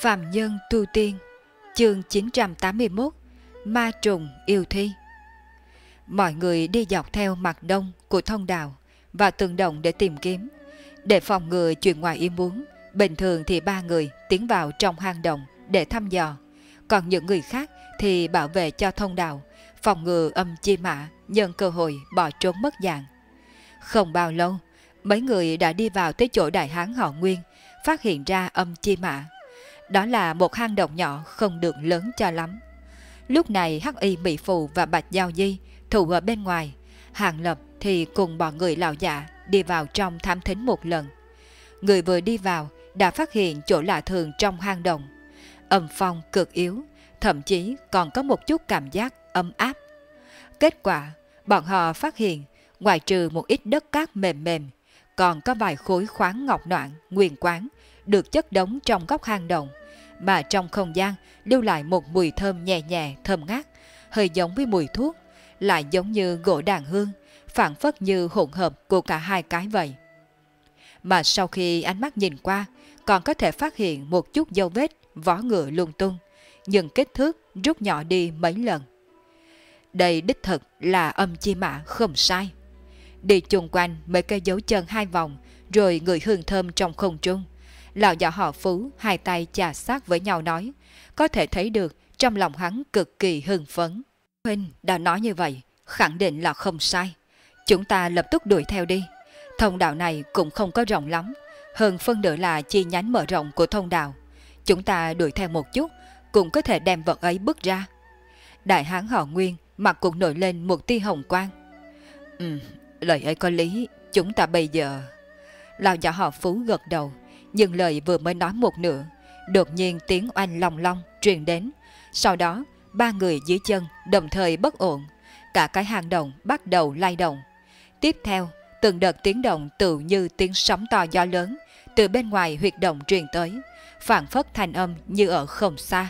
Phàm Nhân Tu Tiên, chương 981, Ma Trùng Yêu Thi. Mọi người đi dọc theo mặt đông của thông đạo và từng động để tìm kiếm. Để phòng ngừa chuyện ngoài ý muốn, bình thường thì 3 người tiến vào trong hang động để thăm dò, còn những người khác thì bảo vệ cho thông đạo, phòng ngừa âm chi mã nhân cơ hội bỏ trốn mất dạng. Không bao lâu, mấy người đã đi vào tới chỗ đại hán họ Nguyên, phát hiện ra âm chi mã. Đó là một hang động nhỏ không được lớn cho lắm. Lúc này Hắc Y Mỹ Phụ và Bạch Giao Di thủ ở bên ngoài, Hàng Lập thì cùng bọn người lão giả đi vào trong thám thính một lần. Người vừa đi vào đã phát hiện chỗ lạ thường trong hang động. Âm phong cực yếu, thậm chí còn có một chút cảm giác ấm áp. Kết quả, bọn họ phát hiện ngoài trừ một ít đất cát mềm mềm, còn có vài khối khoáng ngọc noãn, nguyên quáng được chất đống trong góc hang động, mà trong không gian lưu lại một mùi thơm nhẹ nhẹ thơm ngát, hơi giống với mùi thuốc, lại giống như gỗ đàn hương, phảng phất như hỗn hợp của cả hai cái vậy. Mà sau khi ánh mắt nhìn qua, còn có thể phát hiện một chút dấu vết vó ngựa lung tung, nhưng kích thước rút nhỏ đi mấy lần. Đây đích thực là âm chi mã không sai. Đi chung quanh mấy cây dấu chân 2 vòng, rồi ngửi hương thơm trong không trung. Lão già họ Phú hai tay chà sát với nhau nói, có thể thấy được trong lòng hắn cực kỳ hưng phấn. Huynh đã nói như vậy, khẳng định là không sai. Chúng ta lập tức đuổi theo đi. Thông đạo này cũng không có rộng lắm, hơn phân nửa là chi nhánh mở rộng của thông đạo. Chúng ta đuổi theo một chút, cũng có thể đem vật ấy bước ra. Đại hán họ Nguyên mặt cũng nổi lên một tia hồng quang. Lời ấy có lý, chúng ta bây giờ... Lão già họ Phú gật đầu, nhưng lời vừa mới nói một nửa, đột nhiên tiếng oanh long long truyền đến. Sau đó, 3 người dưới chân đồng thời bất ổn, cả cái hang động bắt đầu lay động. Tiếp theo, từng đợt tiếng động tự như tiếng sóng to gió lớn từ bên ngoài huyệt động truyền tới, phảng phất thanh âm như ở không xa.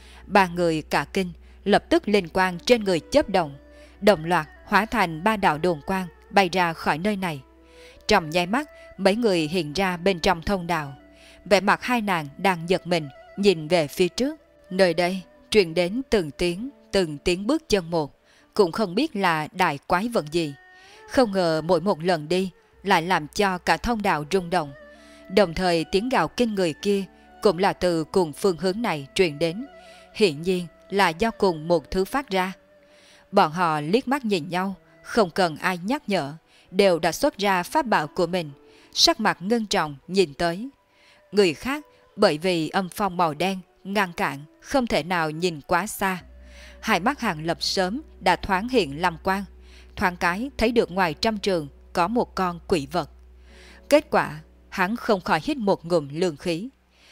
3 người cả kinh, lập tức linh quang trên người chớp động, đồng loạt hóa thành 3 đạo đồn quang bay ra khỏi nơi này. Trong nháy mắt, mấy người hiện ra bên trong thông đạo. Vẻ mặt hai nàng đang giật mình, nhìn về phía trước. Nơi đây truyền đến từng tiếng bước chân một, cũng không biết là đại quái vật gì. Không ngờ mỗi một lần đi lại làm cho cả thông đạo rung động. Đồng thời tiếng gào kinh người kia cũng là từ cùng phương hướng này truyền đến, hiển nhiên là do cùng một thứ phát ra. Bọn họ liếc mắt nhìn nhau, không cần ai nhắc nhở, đều đã xuất ra pháp bảo của mình, sắc mặt ngưng trọng nhìn tới. Người khác bởi vì âm phong màu đen ngăn cản, không thể nào nhìn quá xa. Hai mắt Hàng Lập sớm đã thoáng hiện lâm quang, thoáng cái thấy được ngoài trăm trường có một con quỷ vật. Kết quả hắn không khỏi hít một ngụm lương khí.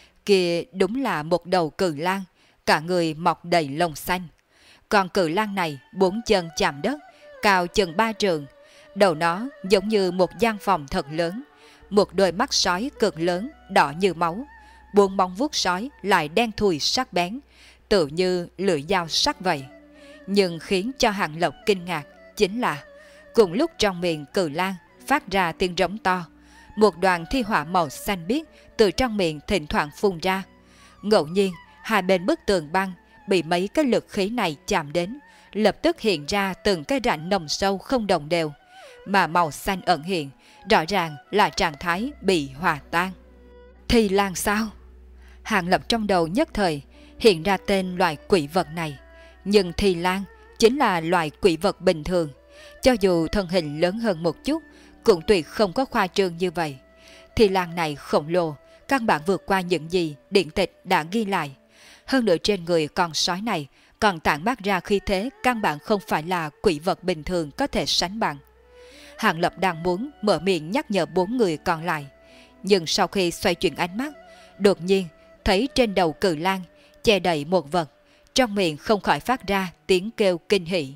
Kia đúng là một đầu cự lang, cả người mọc đầy lông xanh. Con cự lang này 4 chân chạm đất, cao chừng 3 trường. Đầu nó giống như một gian phòng thật lớn, một đôi mắt sói cực lớn đỏ như máu, 4 móng vuốt sói lại đen thui sắc bén, tự như lưỡi dao sắc vậy. Nhưng khiến cho Hàng Lập kinh ngạc chính là cùng lúc trong miệng cự lang phát ra tiếng rống to, một đoàn thi hỏa màu xanh biếc từ trong miệng thỉnh thoảng phun ra. Ngẫu nhiên hai bên bức tường băng bị mấy cái lực khí này chạm đến, lập tức hiện ra từng cái rãnh nồng sâu không đồng đều, mà màu xanh ẩn hiện, rõ ràng là trạng thái bị hòa tan. Thi lang sao? Hàng Lập trong đầu nhất thời hiện ra tên loại quỷ vật này, nhưng thi lang chính là loại quỷ vật bình thường, cho dù thân hình lớn hơn một chút cũng tuyệt không có khoa trương như vậy. Thi lang này khổng lồ, căn bản vượt qua những gì điện tịch đã ghi lại. Hơn nữa trên người con sói này còn tản mát ra khí thế căn bản không phải là quỷ vật bình thường có thể sánh bằng. Hàng Lập đang muốn mở miệng nhắc nhở 4 người còn lại, nhưng sau khi xoay chuyển ánh mắt, đột nhiên thấy trên đầu cự lang che đậy một vật, trong miệng không khỏi phát ra tiếng kêu kinh hỉ.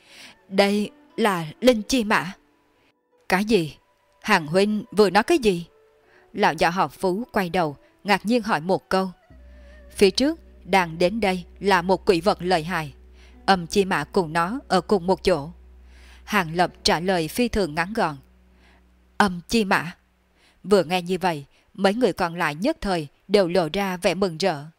Đây là linh chi mã. Cái gì? Hàng huynh vừa nói cái gì? Lão già họ Phú quay đầu ngạc nhiên hỏi một câu. Phía trước đang đến đây là một quỷ vật lợi hại, âm chi mã cùng nó ở cùng một chỗ. Hàng Lập trả lời phi thường ngắn gọn. Âm chi mã. Vừa nghe như vậy, mấy người còn lại nhất thời đều lộ ra vẻ mừng rỡ.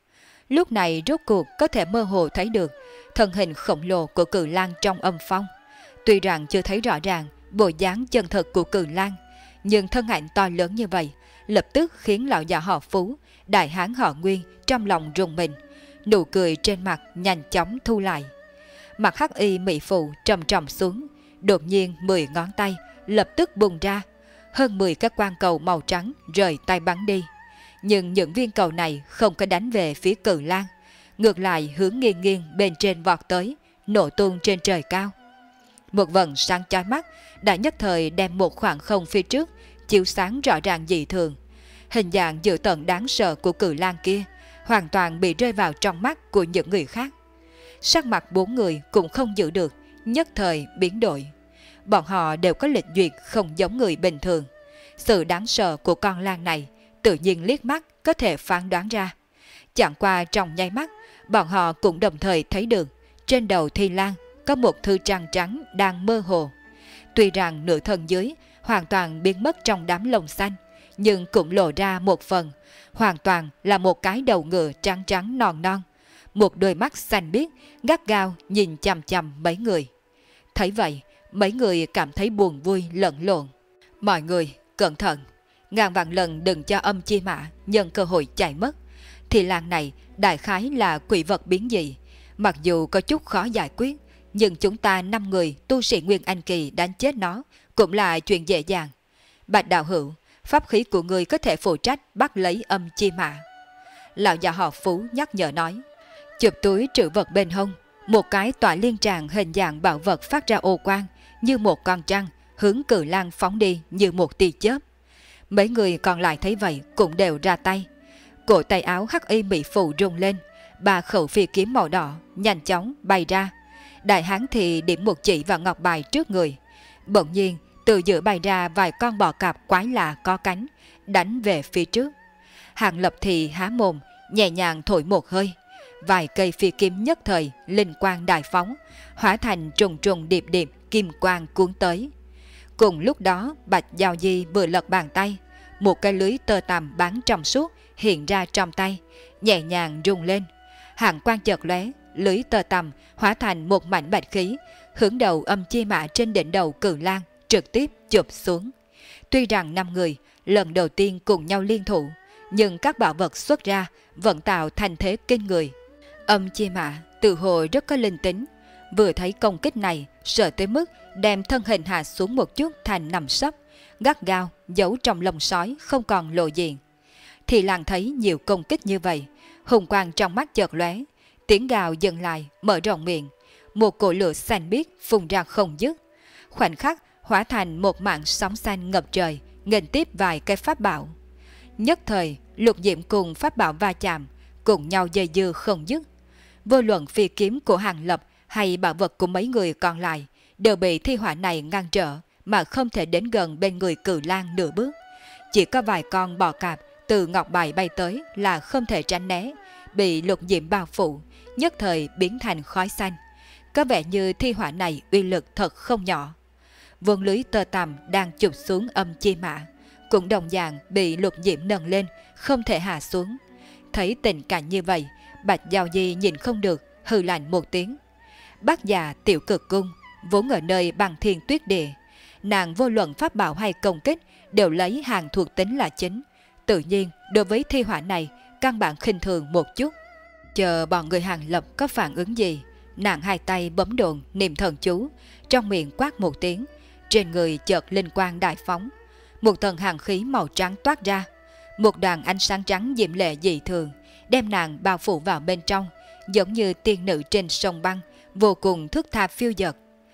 Lúc này rốt cuộc có thể mơ hồ thấy được thân hình khổng lồ của Cự Lang trong âm phong. Tuy rằng chưa thấy rõ ràng bộ dáng chân thực của Cự Lang, nhưng thân ảnh to lớn như vậy lập tức khiến lão già họ Phú, đại hán họ Nguyên trong lòng rùng mình, nụ cười trên mặt nhanh chóng thu lại. Mặt hắc y mỹ phụ trầm trầm xuống, đột nhiên 10 ngón tay lập tức bùng ra, hơn 10 các quang cầu màu trắng rời tay bắn đi. Nhưng những viên cầu này không có đánh về phía Cự Lang, ngược lại hướng nghiêng nghiêng bên trên vọt tới, nổ tung trên trời cao. Một vầng sáng chói mắt đã nhất thời đem một khoảng không phía trước chiếu sáng rõ ràng dị thường. Hình dạng dữ tợn đáng sợ của Cự Lang kia hoàn toàn bị rơi vào trong mắt của những người khác. Sắc mặt 4 người cũng không giữ được, nhất thời biến đổi. Bọn họ đều có lịch duyệt không giống người bình thường. Sự đáng sợ của con lang này tự nhiên liếc mắt có thể phán đoán ra. Chẳng qua trong nháy mắt, bọn họ cũng đồng thời thấy được trên đầu Thi Lang có một thứ trăng trắng đang mơ hồ. Tuy rằng nửa thân dưới hoàn toàn biến mất trong đám lông xanh, nhưng cũng lộ ra một phần, hoàn toàn là một cái đầu ngựa trắng trắng non non, một đôi mắt xanh biếc gắt gao nhìn chằm chằm mấy người. Thấy vậy, mấy người cảm thấy buồn vui lẫn lộn. Mọi người cẩn thận, ngàn vạn lần đừng cho âm chi mã nhân cơ hội chạy mất. Thì làng này đại khái là quỷ vật biến dị, mặc dù có chút khó giải quyết, nhưng chúng ta 5 người tu sĩ Nguyên Anh Kỳ đánh chết nó cũng là chuyện dễ dàng. Bạch đạo hữu, pháp khí của người có thể phụ trách bắt lấy âm chi mã. Lão già họ Phú nhắc nhở nói. Chụp túi trữ vật bên hông, một cái tỏa liên tràng hình dạng bảo vật phát ra ô quang như một con trăng, hướng Cự Lang phóng đi như một tia chớp. Mấy người còn lại thấy vậy cũng đều ra tay. Cổ tay áo hắc y mỹ phụ rung lên, 3 khẩu phi kiếm màu đỏ nhanh chóng bay ra. Đại hán thì điểm một chỉ vào ngọc bài trước người. Bỗng nhiên từ giữa bay ra vài con bò cạp quái lạ có cánh, đánh về phía trước. Hàng Lập thì há mồm, nhẹ nhàng thổi một hơi. Vài cây phi kiếm nhất thời linh quang đại phóng, hóa thành trùng trùng điệp điệp kim quang cuốn tới. Cùng lúc đó Bạch Giao Di vừa lật bàn tay, một cái lưới tơ tằm bán trong suốt hiện ra trong tay, nhẹ nhàng rung lên. Hàng quang chợt lóe, lưới tơ tằm hóa thành một mảnh bạch khí, hướng đầu âm chi mã trên đỉnh đầu Cự Lang trực tiếp chụp xuống. Tuy rằng 5 người lần đầu tiên cùng nhau liên thủ, nhưng các bảo vật xuất ra vẫn tạo thành thế kinh người. Âm chi mã tự hồ rất có linh tính, vừa thấy công kích này sợ tới mức đem thân hình hạ xuống một chút thành nằm sấp, gắt gao giấu trong lồng sói không còn lộ diện. Thì Lang thấy nhiều công kích như vậy, hùng quang trong mắt chợt lóe, tiếng gào dừng lại, mở rộng miệng, một cỗ lửa xanh biếc phun ra không dứt, khoảnh khắc hóa thành một mảng sóng xanh ngập trời, nghênh tiếp vài cái pháp bảo. Nhất thời Lục Diệm cùng pháp bảo va chạm, cùng nhau dây dưa không dứt. Vô luận phi kiếm của Hàng Lập hay bảo vật của mấy người còn lại đều bị thi hỏa này ngăn trở mà không thể đến gần bên người Cự Lang nửa bước. Chỉ có vài con bò cạp từ ngọc bài bay tới là không thể tránh né, bị Lục Diệm bao phủ, nhất thời biến thành khói xanh. Có vẻ như thi hỏa này uy lực thật không nhỏ. Vương lưới tơ tằm đang chụp xuống âm chi mã cũng đồng dạng bị Lục Diệm nâng lên, không thể hạ xuống. Thấy tình cảnh như vậy, Bạch Giao Di nhìn không được, hừ lạnh một tiếng. Bác già Tiểu Cực Cung vốn ở nơi bằng thiên tuyết địa, nàng vô luận pháp bảo hay công kích đều lấy hàng thuộc tính là chính, tự nhiên đối với thi hỏa này căn bản khinh thường một chút. Chờ bọn người Hàng Lập có phản ứng gì, nàng hai tay bấm độn niệm thần chú, trong miệng quát một tiếng, trên người chợt linh quang đại phóng, một tầng hàng khí màu trắng toát ra, một đoàn ánh sáng trắng diễm lệ dị thường đem nàng bao phủ vào bên trong, giống như tiên nữ trên sông băng, vô cùng thướt tha phiêu dật.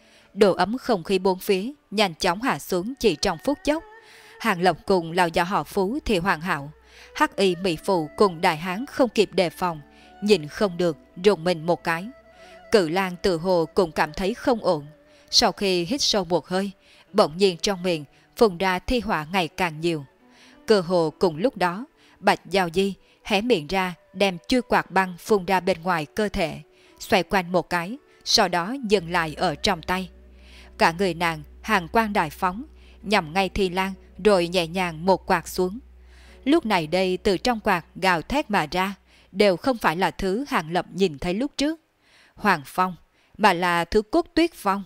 Độ ấm không khí bốn phía nhanh chóng hạ xuống chỉ trong phút chốc. Hàng Lập cùng lão già họ Phú thì hoàn hảo, hắc y mỹ phụ cùng đại hán không kịp đề phòng, nhìn không được rùng mình một cái. Cự Lang tự hồ cũng cảm thấy không ổn, sau khi hít sâu một hơi, bỗng nhiên trong miệng phun ra thi hỏa ngày càng nhiều. Cơ hồ cùng lúc đó, Bạch Giao Di hé miệng ra đem chui quạt băng phun ra bên ngoài cơ thể, xoay quanh một cái, sau đó dừng lại ở trong tay. Cả người nàng hàng quang đại phóng, nhằm ngay Thi Lang rồi nhẹ nhàng một quạt xuống. Lúc này đây từ trong quạt gào thét mà ra, đều không phải là thứ Hàng Lập nhìn thấy lúc trước. Hoàng phong, mà là thứ cốt tuyết phong.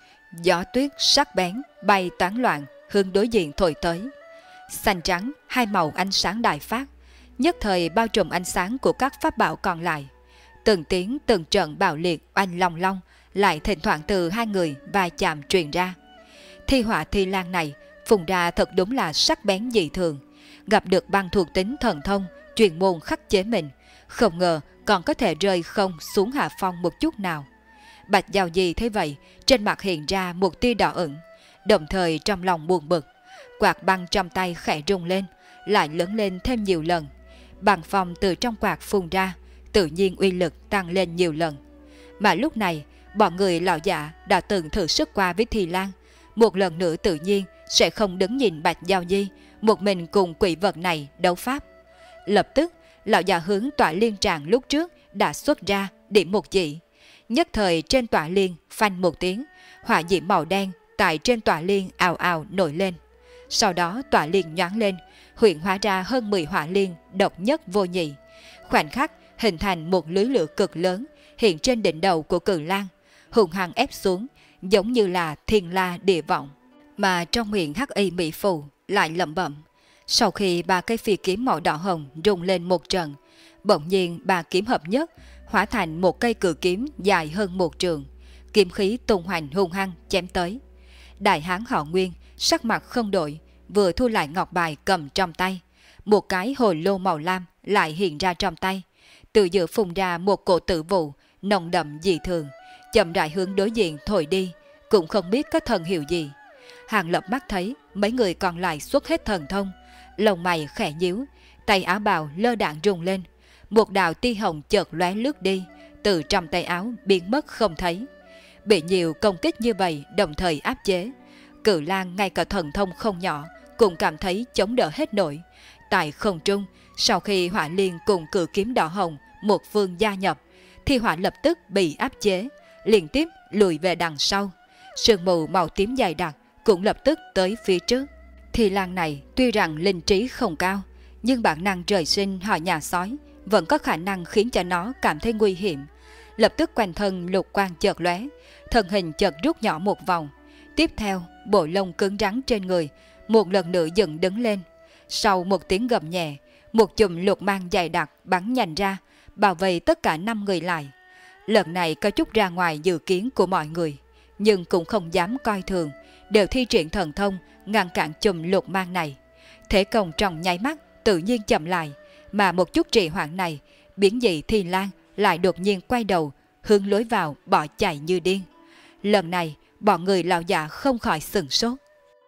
Gió tuyết sắc bén bay tán loạn hướng đối diện thổi tới. Xanh trắng hai màu ánh sáng đại phát, nhất thời bao trùm ánh sáng của các pháp bảo còn lại. Từng tiếng từng trận bạo liệt oanh long long lại thỉnh thoảng từ hai người va chạm truyền ra. Thi hỏa thi lan này phùng ra thật đúng là sắc bén dị thường, gặp được băng thuộc tính thần thông chuyên môn khắc chế mình, không ngờ còn có thể rơi không xuống hạ phong một chút nào. Bạch Giao Di thấy vậy, trên mặt hiện ra một tia đỏ ửng, đồng thời trong lòng buồn bực. Quạt băng trong tay khẽ rung lên, lại lớn lên thêm nhiều lần. Băng phong từ trong quạt phun ra, tự nhiên uy lực tăng lên nhiều lần. Mà lúc này, bọn người lão giả đã từng thử sức qua với Thi Lan, một lần nữa tự nhiên sẽ không đứng nhìn Bạch Giao Di một mình cùng quỷ vật này đấu pháp. Lập tức, lão già hướng tỏa liên tràng lúc trước đã xuất ra điểm một chỉ. Nhất thời trên tỏa liên phanh một tiếng, hỏa diễm màu đen tại trên tỏa liên ào ào nổi lên. Sau đó tỏa liên nhoáng lên, huyện hóa ra hơn 10 hỏa liên độc nhất vô nhị. Khoảnh khắc hình thành một lưới lửa cực lớn hiện trên đỉnh đầu của Cự Lang, hùng hăng ép xuống, giống như là thiên la địa vọng. Mà trong miệng hắc y mỹ phù lại lẩm bẩm. Sau khi ba cây phi kiếm màu đỏ hồng rung lên một trận, bỗng nhiên ba kiếm hợp nhất hóa thành một cây cự kiếm dài hơn một trường, kiếm khí tung hoành hung hăng chém tới. Đại hán họ Nguyên sắc mặt không đổi, vừa thu lại ngọc bài cầm trong tay, một cái hồi lô màu lam lại hiện ra trong tay, từ giữa phun ra một cổ tử vụ nồng đậm dị thường, chậm rãi hướng đối diện thổi đi, cũng không biết có thần hiệu gì. Hàng Lập mắt thấy mấy người còn lại xuất hết thần thông, lông mày khẽ nhíu, tay áo bào lơ đãng rung lên, một đạo tia hồng chợt lóe lướt đi, từ trong tay áo biến mất không thấy. Bị nhiều công kích như vậy đồng thời áp chế, Cự Lang ngay cả thần thông không nhỏ cũng cảm thấy chống đỡ hết nổi. Tại không trung, sau khi hỏa liên cùng cự kiếm đỏ hồng một phương gia nhập, thì hỏa lập tức bị áp chế, liên tiếp lùi về đằng sau. Sương mù màu tím dày đặc cũng lập tức tới phía trước. Thì Lang này tuy rằng linh trí không cao, nhưng bản năng trời sinh họ nhà sói vẫn có khả năng khiến cho nó cảm thấy nguy hiểm. Lập tức quanh thân lục quang chợt lóe, thân hình chợt rút nhỏ một vòng. Tiếp theo, bộ lông cứng rắn trên người một lần nữa dựng đứng lên. Sau một tiếng gầm nhẹ, một chùm lục mang dày đặc bắn nhanh ra, bảo vệ tất cả 5 người lại. Lần này có chút ra ngoài dự kiến của mọi người, nhưng cũng không dám coi thường, đều thi triển thần thông ngăn cản chùm lục mang này. Thế công trong nháy mắt tự nhiên chậm lại, mà một chút trì hoãn này, biến dị Thi Lan lại đột nhiên quay đầu, hướng lối vào bỏ chạy như điên. Lần này, bọn người lão già không khỏi sửng sốt.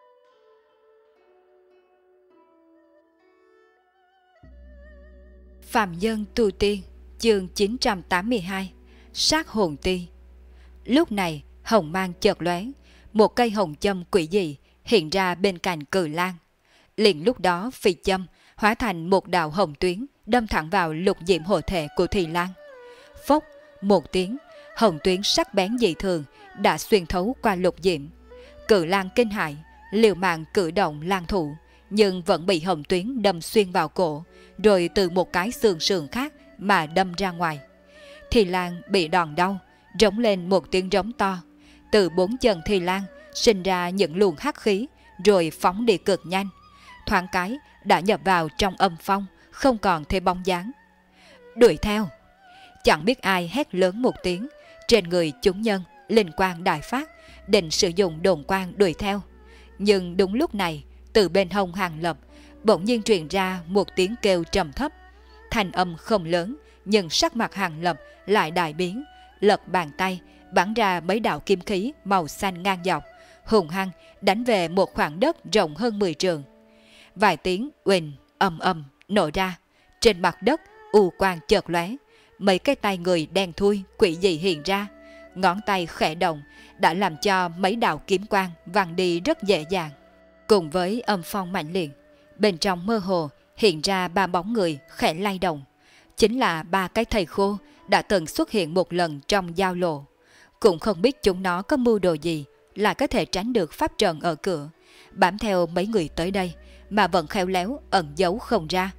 Phạm Nhân Tu Tiên, chương 982, Sát hồn ti. Lúc này, hồng mang chợt lóe, một cây hồng châm quỷ dị hiện ra bên cạnh Cự Lang. Liền lúc đó, phi châm hóa thành một đạo hồng tuyến đâm thẳng vào lục diệm hộ thể của Thi Lan. Phốc, một tiếng, hồng tuyến sắc bén dị thường đã xuyên thấu qua lục diệm. Cự Lang kinh hãi, liều mạng cử động lang thủ, nhưng vẫn bị hồng tuyến đâm xuyên vào cổ, rồi từ một cái xương sườn khác mà đâm ra ngoài. Thi Lan bị đòn đau, rống lên một tiếng rống to. Từ 4 chân Thi Lan sinh ra những luồng hắc khí, rồi phóng đi cực nhanh. Thoáng cái đã nhập vào trong âm phong, không còn thấy bóng dáng. Đuổi theo! Chẳng biết ai hét lớn một tiếng, trên người chúng nhân linh quang đại phát, định sử dụng đồn quang đuổi theo. Nhưng đúng lúc này, từ bên hông Hàng Lập bỗng nhiên truyền ra một tiếng kêu trầm thấp. Thanh âm không lớn, nhưng sắc mặt Hàng Lập lại đại biến, lật bàn tay bắn ra mấy đạo kim khí màu xanh ngang dọc, hùng hăng đánh về một khoảng đất rộng hơn 10 trường. Vài tiếng uỳnh ầm ầm nổ ra, trên mặt đất u quang chợt lóe, mấy cái tay người đen thui quỷ dị hiện ra, ngón tay khẽ động đã làm cho mấy đạo kiếm quang văng đi rất dễ dàng. Cùng với âm phong mạnh liệt, bên trong mơ hồ hiện ra 3 bóng người khẽ lay động, chính là 3 cái thầy khô đã từng xuất hiện một lần trong giao lộ. Cũng không biết chúng nó có mưu đồ gì lại có thể tránh được pháp trận ở cửa, bám theo mấy người tới đây mà vẫn khéo léo ẩn giấu không ra.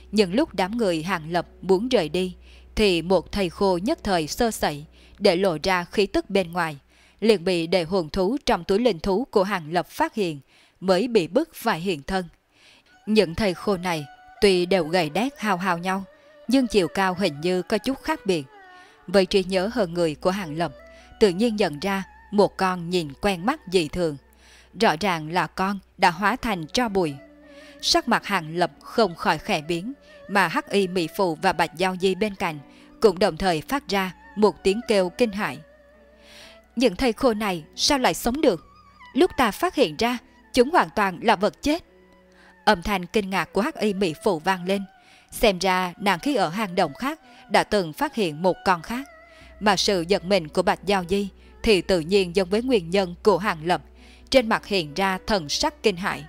Nhưng lúc đám người Hàng Lập muốn rời đi, thì một thầy khô nhất thời sơ sẩy, để lộ ra khí tức bên ngoài, liền bị đệ hồn thú trong túi linh thú của Hàng Lập phát hiện, mới bị bức phải hiện thân. Những thầy khô này tuy đều gầy đét hao hao nhau, nhưng chiều cao hình như có chút khác biệt. Với trí nhớ hơn người của Hàng Lập, tự nhiên nhận ra một con nhìn quen mắt dị thường. Rõ ràng là con đã hóa thành tro bụi. Sắc mặt Hàng Lập không khỏi khẽ biến, mà Hắc Y Mỹ Phụ và Bạch Giao Di bên cạnh cũng đồng thời phát ra một tiếng kêu kinh hãi. Những thầy khô này sao lại sống được? Lúc ta phát hiện ra, chúng hoàn toàn là vật chết. Âm thanh kinh ngạc của Hắc Y Mỹ Phụ vang lên. Xem ra nàng khi ở hang động khác đã từng phát hiện một con khác. Mà sự giật mình của Bạch Giao Di thì tự nhiên giống với nguyên nhân của Hàng Lập. Trên mặt hiện ra thần sắc kinh hãi.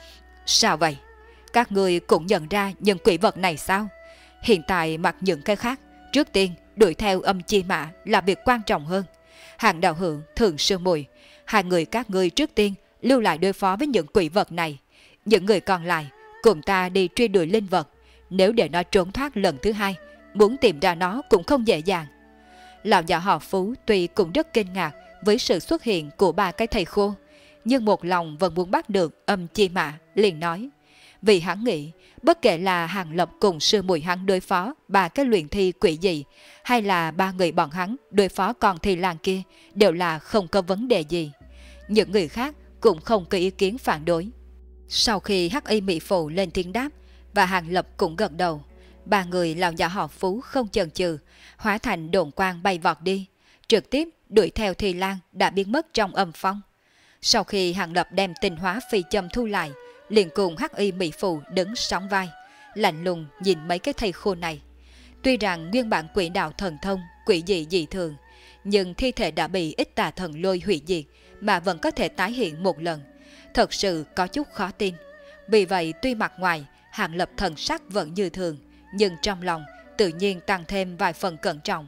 Sao vậy? Các người cũng nhận ra những quỷ vật này sao? Hiện tại mặc những cái khác, trước tiên đuổi theo âm chi mã là việc quan trọng hơn. Hàng Đạo Hữu, Thường Sư Mùi, hai người các ngươi trước tiên lưu lại đối phó với những quỷ vật này. Những người còn lại cùng ta đi truy đuổi linh vật. Nếu để nó trốn thoát lần thứ hai, muốn tìm ra nó cũng không dễ dàng. Lão già họ Phú tuy cũng rất kinh ngạc với sự xuất hiện của ba cái thầy khô, nhưng một lòng vẫn muốn bắt được âm chi mã, liền nói. Vì hắn nghĩ, bất kể là Hàng Lập cùng sư muội hắn đối phó ba cái luyện thi quỷ dị, hay là ba người bọn hắn đối phó con thi làng kia, đều là không có vấn đề gì. Những người khác cũng không có ý kiến phản đối. Sau khi Hắc Y Mỹ Phụ lên tiếng đáp, và Hàng Lập cũng gật đầu, ba người lão già họ Phú không chần chừ, hóa thành độn quang bay vọt đi, trực tiếp đuổi theo Thi Lan đã biến mất trong âm phong. Sau khi Hàng Lập đem tinh hóa phi châm thu lại, liền cùng Hắc Y Mỹ Phụ đứng sóng vai, lạnh lùng nhìn mấy cái thây khô này. Tuy rằng nguyên bản quỷ đạo thần thông quỷ dị dị thường, nhưng thi thể đã bị ít tà thần lôi hủy diệt mà vẫn có thể tái hiện một lần, thật sự có chút khó tin. Vì vậy tuy mặt ngoài Hàng Lập thần sắc vẫn như thường, nhưng trong lòng tự nhiên tăng thêm vài phần cẩn trọng.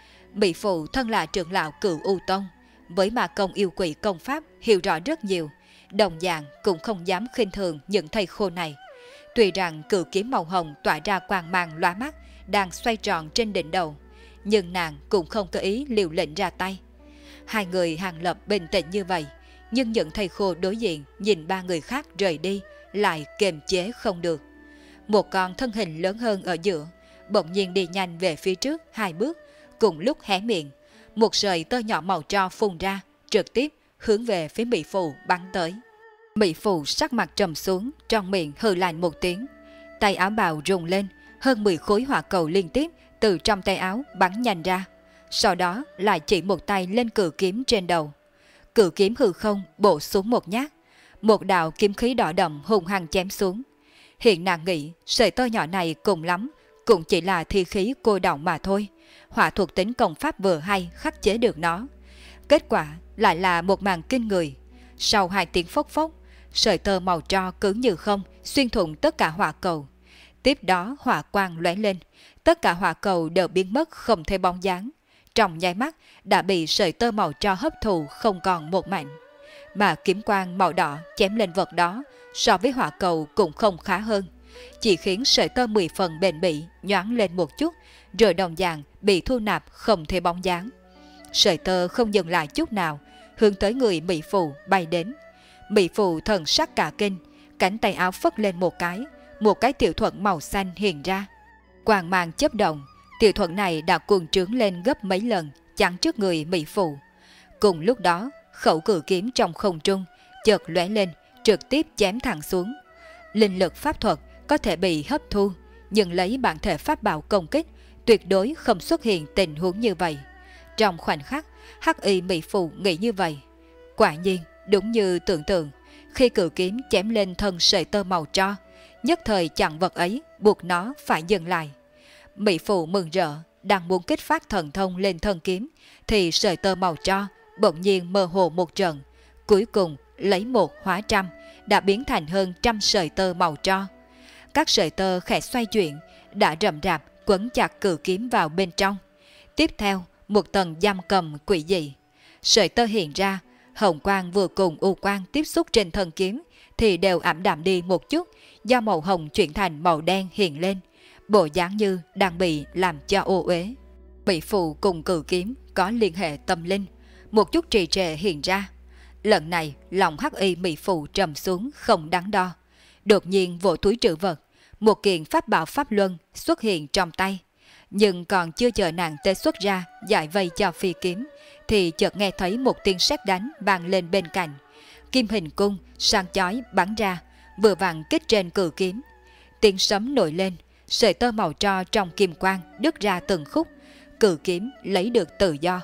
Mỹ Phụ thân là trưởng lão Cửu U Tông, với ma công yêu quỷ công pháp hiểu rõ rất nhiều, đồng dạng cũng không dám khinh thường những thầy khô này. Tuy rằng cự kiếm màu hồng tỏa ra quang mang lóa mắt đang xoay tròn trên đỉnh đầu, nhưng nàng cũng không có ý liều lệnh ra tay. Hai người Hàng Lập bình tĩnh như vậy, nhưng những thầy khô đối diện nhìn ba người khác rời đi lại kiềm chế không được. Một con thân hình lớn hơn ở giữa bỗng nhiên đi nhanh về phía trước 2 bước, cùng lúc hé miệng, một sợi tơ nhỏ màu tro phun ra, trực tiếp hướng về phía Mỹ Phụ bắn tới. Mỹ Phụ sắc mặt trầm xuống, trong miệng hừ lạnh một tiếng, tay áo bào rung lên, hơn 10 khối hỏa cầu liên tiếp từ trong tay áo bắn nhanh ra, sau đó lại chỉ một tay lên cự kiếm trên đầu. Cự kiếm hư không bổ xuống một nhát, một đạo kiếm khí đỏ đậm hùng hăng chém xuống. Hiện nàng nghĩ sợi tơ nhỏ này cùng lắm cũng chỉ là thi khí cô đọng mà thôi, hỏa thuộc tính công pháp vừa hay khắc chế được nó. Kết quả lại là một màn kinh người. Sau 2 tiếng phốc phốc, sợi tơ màu tro cứng như không xuyên thủng tất cả hỏa cầu. Tiếp đó hỏa quang lóe lên, tất cả hỏa cầu đều biến mất không thấy bóng dáng. Trong nháy mắt đã bị sợi tơ màu tro hấp thụ không còn một mảnh. Mà kiếm quang màu đỏ chém lên vật đó so với hỏa cầu cũng không khá hơn, chỉ khiến sợi tơ 10 phần bền bỉ nhoáng lên một chút, rồi đồng dạng bị thu nạp không thấy bóng dáng. Sợi tơ không dừng lại chút nào, hướng tới người Mỹ Phụ bay đến. Mỹ Phụ thần sắc cả kinh, cánh tay áo phất lên một cái tiểu thuận màu xanh hiện ra. Quang mang chớp động, tiểu thuận này đã cuồng trướng lên gấp mấy lần, chắn trước người Mỹ Phụ. Cùng lúc đó, khẩu cự kiếm trong không trung chợt lóe lên, trực tiếp chém thẳng xuống. Linh lực pháp thuật có thể bị hấp thu, nhưng lấy bản thể pháp bảo công kích, tuyệt đối không xuất hiện tình huống như vậy. Trong khoảnh khắc, Hắc Y Mỹ Phụ nghĩ như vậy. Quả nhiên, đúng như tưởng tượng, khi cự kiếm chém lên thân sợi tơ màu tro, nhất thời chặn vật ấy, buộc nó phải dừng lại. Mỹ Phụ mừng rỡ, đang muốn kích phát thần thông lên thân kiếm, thì sợi tơ màu tro bỗng nhiên mơ hồ một trận, cuối cùng lấy một hóa trăm, đã biến thành hơn 100 sợi tơ màu tro. Các sợi tơ khẽ xoay chuyển, đã rậm rạp quấn chặt cự kiếm vào bên trong. Tiếp theo, một tầng giam cầm quỷ dị. Sợi tơ hiện ra, hồng quang vừa cùng u quang tiếp xúc trên thân kiếm thì đều ảm đạm đi một chút, do màu hồng chuyển thành màu đen hiện lên, bộ dáng như đang bị làm cho ô uế. Mỹ phụ cùng cự kiếm có liên hệ tâm linh, một chút trì trệ hiện ra. Lần này lòng hắc y mỹ phụ trầm xuống không đắn đo, đột nhiên vỗ túi trữ vật, một kiện pháp bảo pháp luân xuất hiện trong tay. Nhưng còn chưa chờ nàng tê xuất ra giải vây cho phi kiếm, thì chợt nghe thấy một tiếng sét đánh vang lên bên cạnh. Kim hình cung sang chói bắn ra, vừa vặn kích trên cự kiếm. Tiếng sấm nổi lên, sợi tơ màu tro trong kim quang đứt ra từng khúc, cự kiếm lấy được tự do.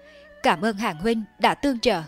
Cảm ơn Hàng huynh đã tương trợ.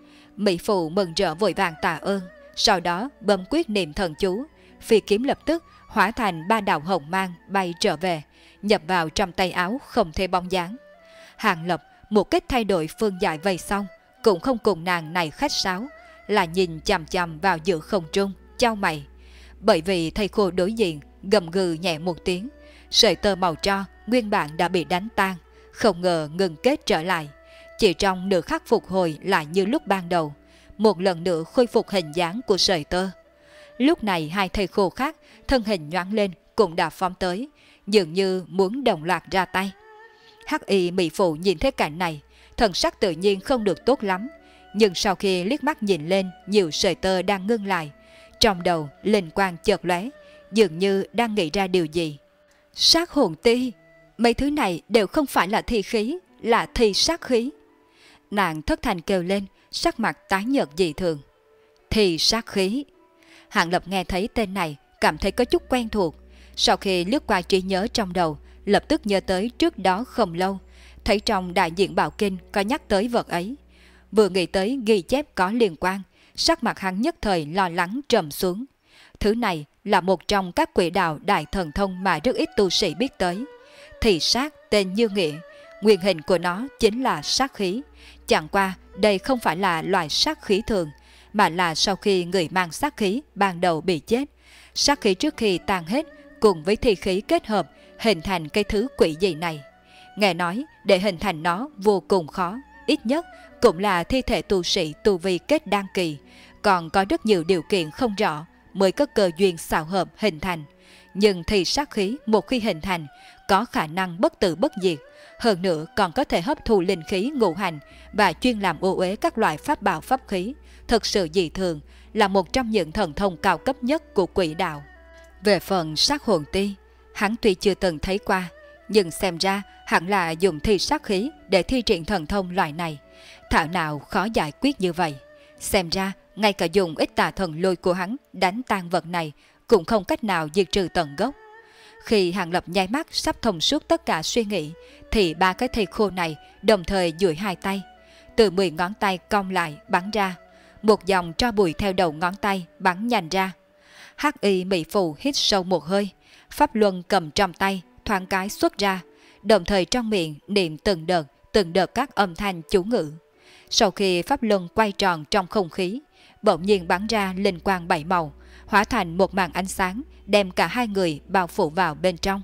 Mỹ phụ mừng rỡ vội vàng tạ ơn, sau đó bấm quyết niệm thần chú, phi kiếm lập tức hóa thành 3 đạo hồng mang bay trở về, nhập vào trong tay áo không thấy bóng dáng. Hàng Lập một cách thay đổi phương giải vây xong, cũng không cùng nàng này khách sáo, là nhìn chằm chằm vào giữa không trung, chau mày. Bởi vì thầy khô đối diện gầm gừ nhẹ một tiếng, sợi tơ màu tro nguyên bản đã bị đánh tan, không ngờ ngừng kết trở lại. Chỉ trong nửa khắc phục hồi lại như lúc ban đầu, một lần nữa khôi phục hình dáng của sợi tơ. Lúc này hai thầy khô khác thân hình nhoáng lên cũng đã phóng tới, dường như muốn đồng loạt ra tay. Hắc y mỹ phụ nhìn thấy cảnh này, thần sắc tự nhiên không được tốt lắm, nhưng sau khi liếc mắt nhìn lên nhiều sợi tơ đang ngưng lại, trong đầu linh quang chợt lóe, dường như đang nghĩ ra điều gì. Sát hồn ti, mấy thứ này đều không phải là thi khí, là thi sát khí. Nàng thất thanh kêu lên, sắc mặt tái nhợt dị thường. Thi sát khí. Hàng Lập nghe thấy tên này, cảm thấy có chút quen thuộc. Sau khi lướt qua trí nhớ trong đầu, lập tức nhớ tới trước đó không lâu, thấy trong đại diện Bảo Kinh có nhắc tới vật ấy. Vừa nghĩ tới ghi chép có liên quan, sắc mặt hắn nhất thời lo lắng trầm xuống. Thứ này là một trong các quỷ đạo đại thần thông mà rất ít tu sĩ biết tới. Thì sát tên như nghĩa, nguyên hình của nó chính là sát khí. Chẳng qua đây không phải là loại sát khí thường, mà là sau khi người mang sát khí ban đầu bị chết, sát khí trước khi tan hết cùng với thi khí kết hợp hình thành cái thứ quỷ dị này. Nghe nói để hình thành nó vô cùng khó, ít nhất cũng là thi thể tu sĩ tu vi kết đan kỳ, còn có rất nhiều điều kiện không rõ mới có cơ duyên xào hợp hình thành. Nhưng thì sát khí một khi hình thành có khả năng bất tử bất diệt, hơn nữa còn có thể hấp thụ linh khí ngũ hành và chuyên làm ô uế các loại pháp bảo pháp khí, thực sự dị thường, là một trong những thần thông cao cấp nhất của quỷ đạo. Về phần sát hồn ti, hắn tuy chưa từng thấy qua, nhưng xem ra hẳn là dùng thi sát khí để thi triển thần thông loại này. Thảo nào khó giải quyết như vậy. Xem ra ngay cả dùng ít tà thần lôi của hắn đánh tan vật này cũng không cách nào diệt trừ tận gốc. Khi Hàng Lập nháy mắt sắp thông suốt tất cả suy nghĩ, thì 3 cái thây khô này đồng thời duỗi hai tay, từ 10 ngón tay cong lại bắn ra, một dòng tro bụi theo đầu ngón tay bắn nhanh ra. Hắc y mỹ phụ hít sâu một hơi, pháp luân cầm trong tay thoáng cái xuất ra, đồng thời trong miệng niệm từng đợt các âm thanh chú ngữ. Sau khi pháp luân quay tròn trong không khí, bỗng nhiên bắn ra linh quang 7 màu, hóa thành một màn ánh sáng đem cả hai người bao phủ vào bên trong.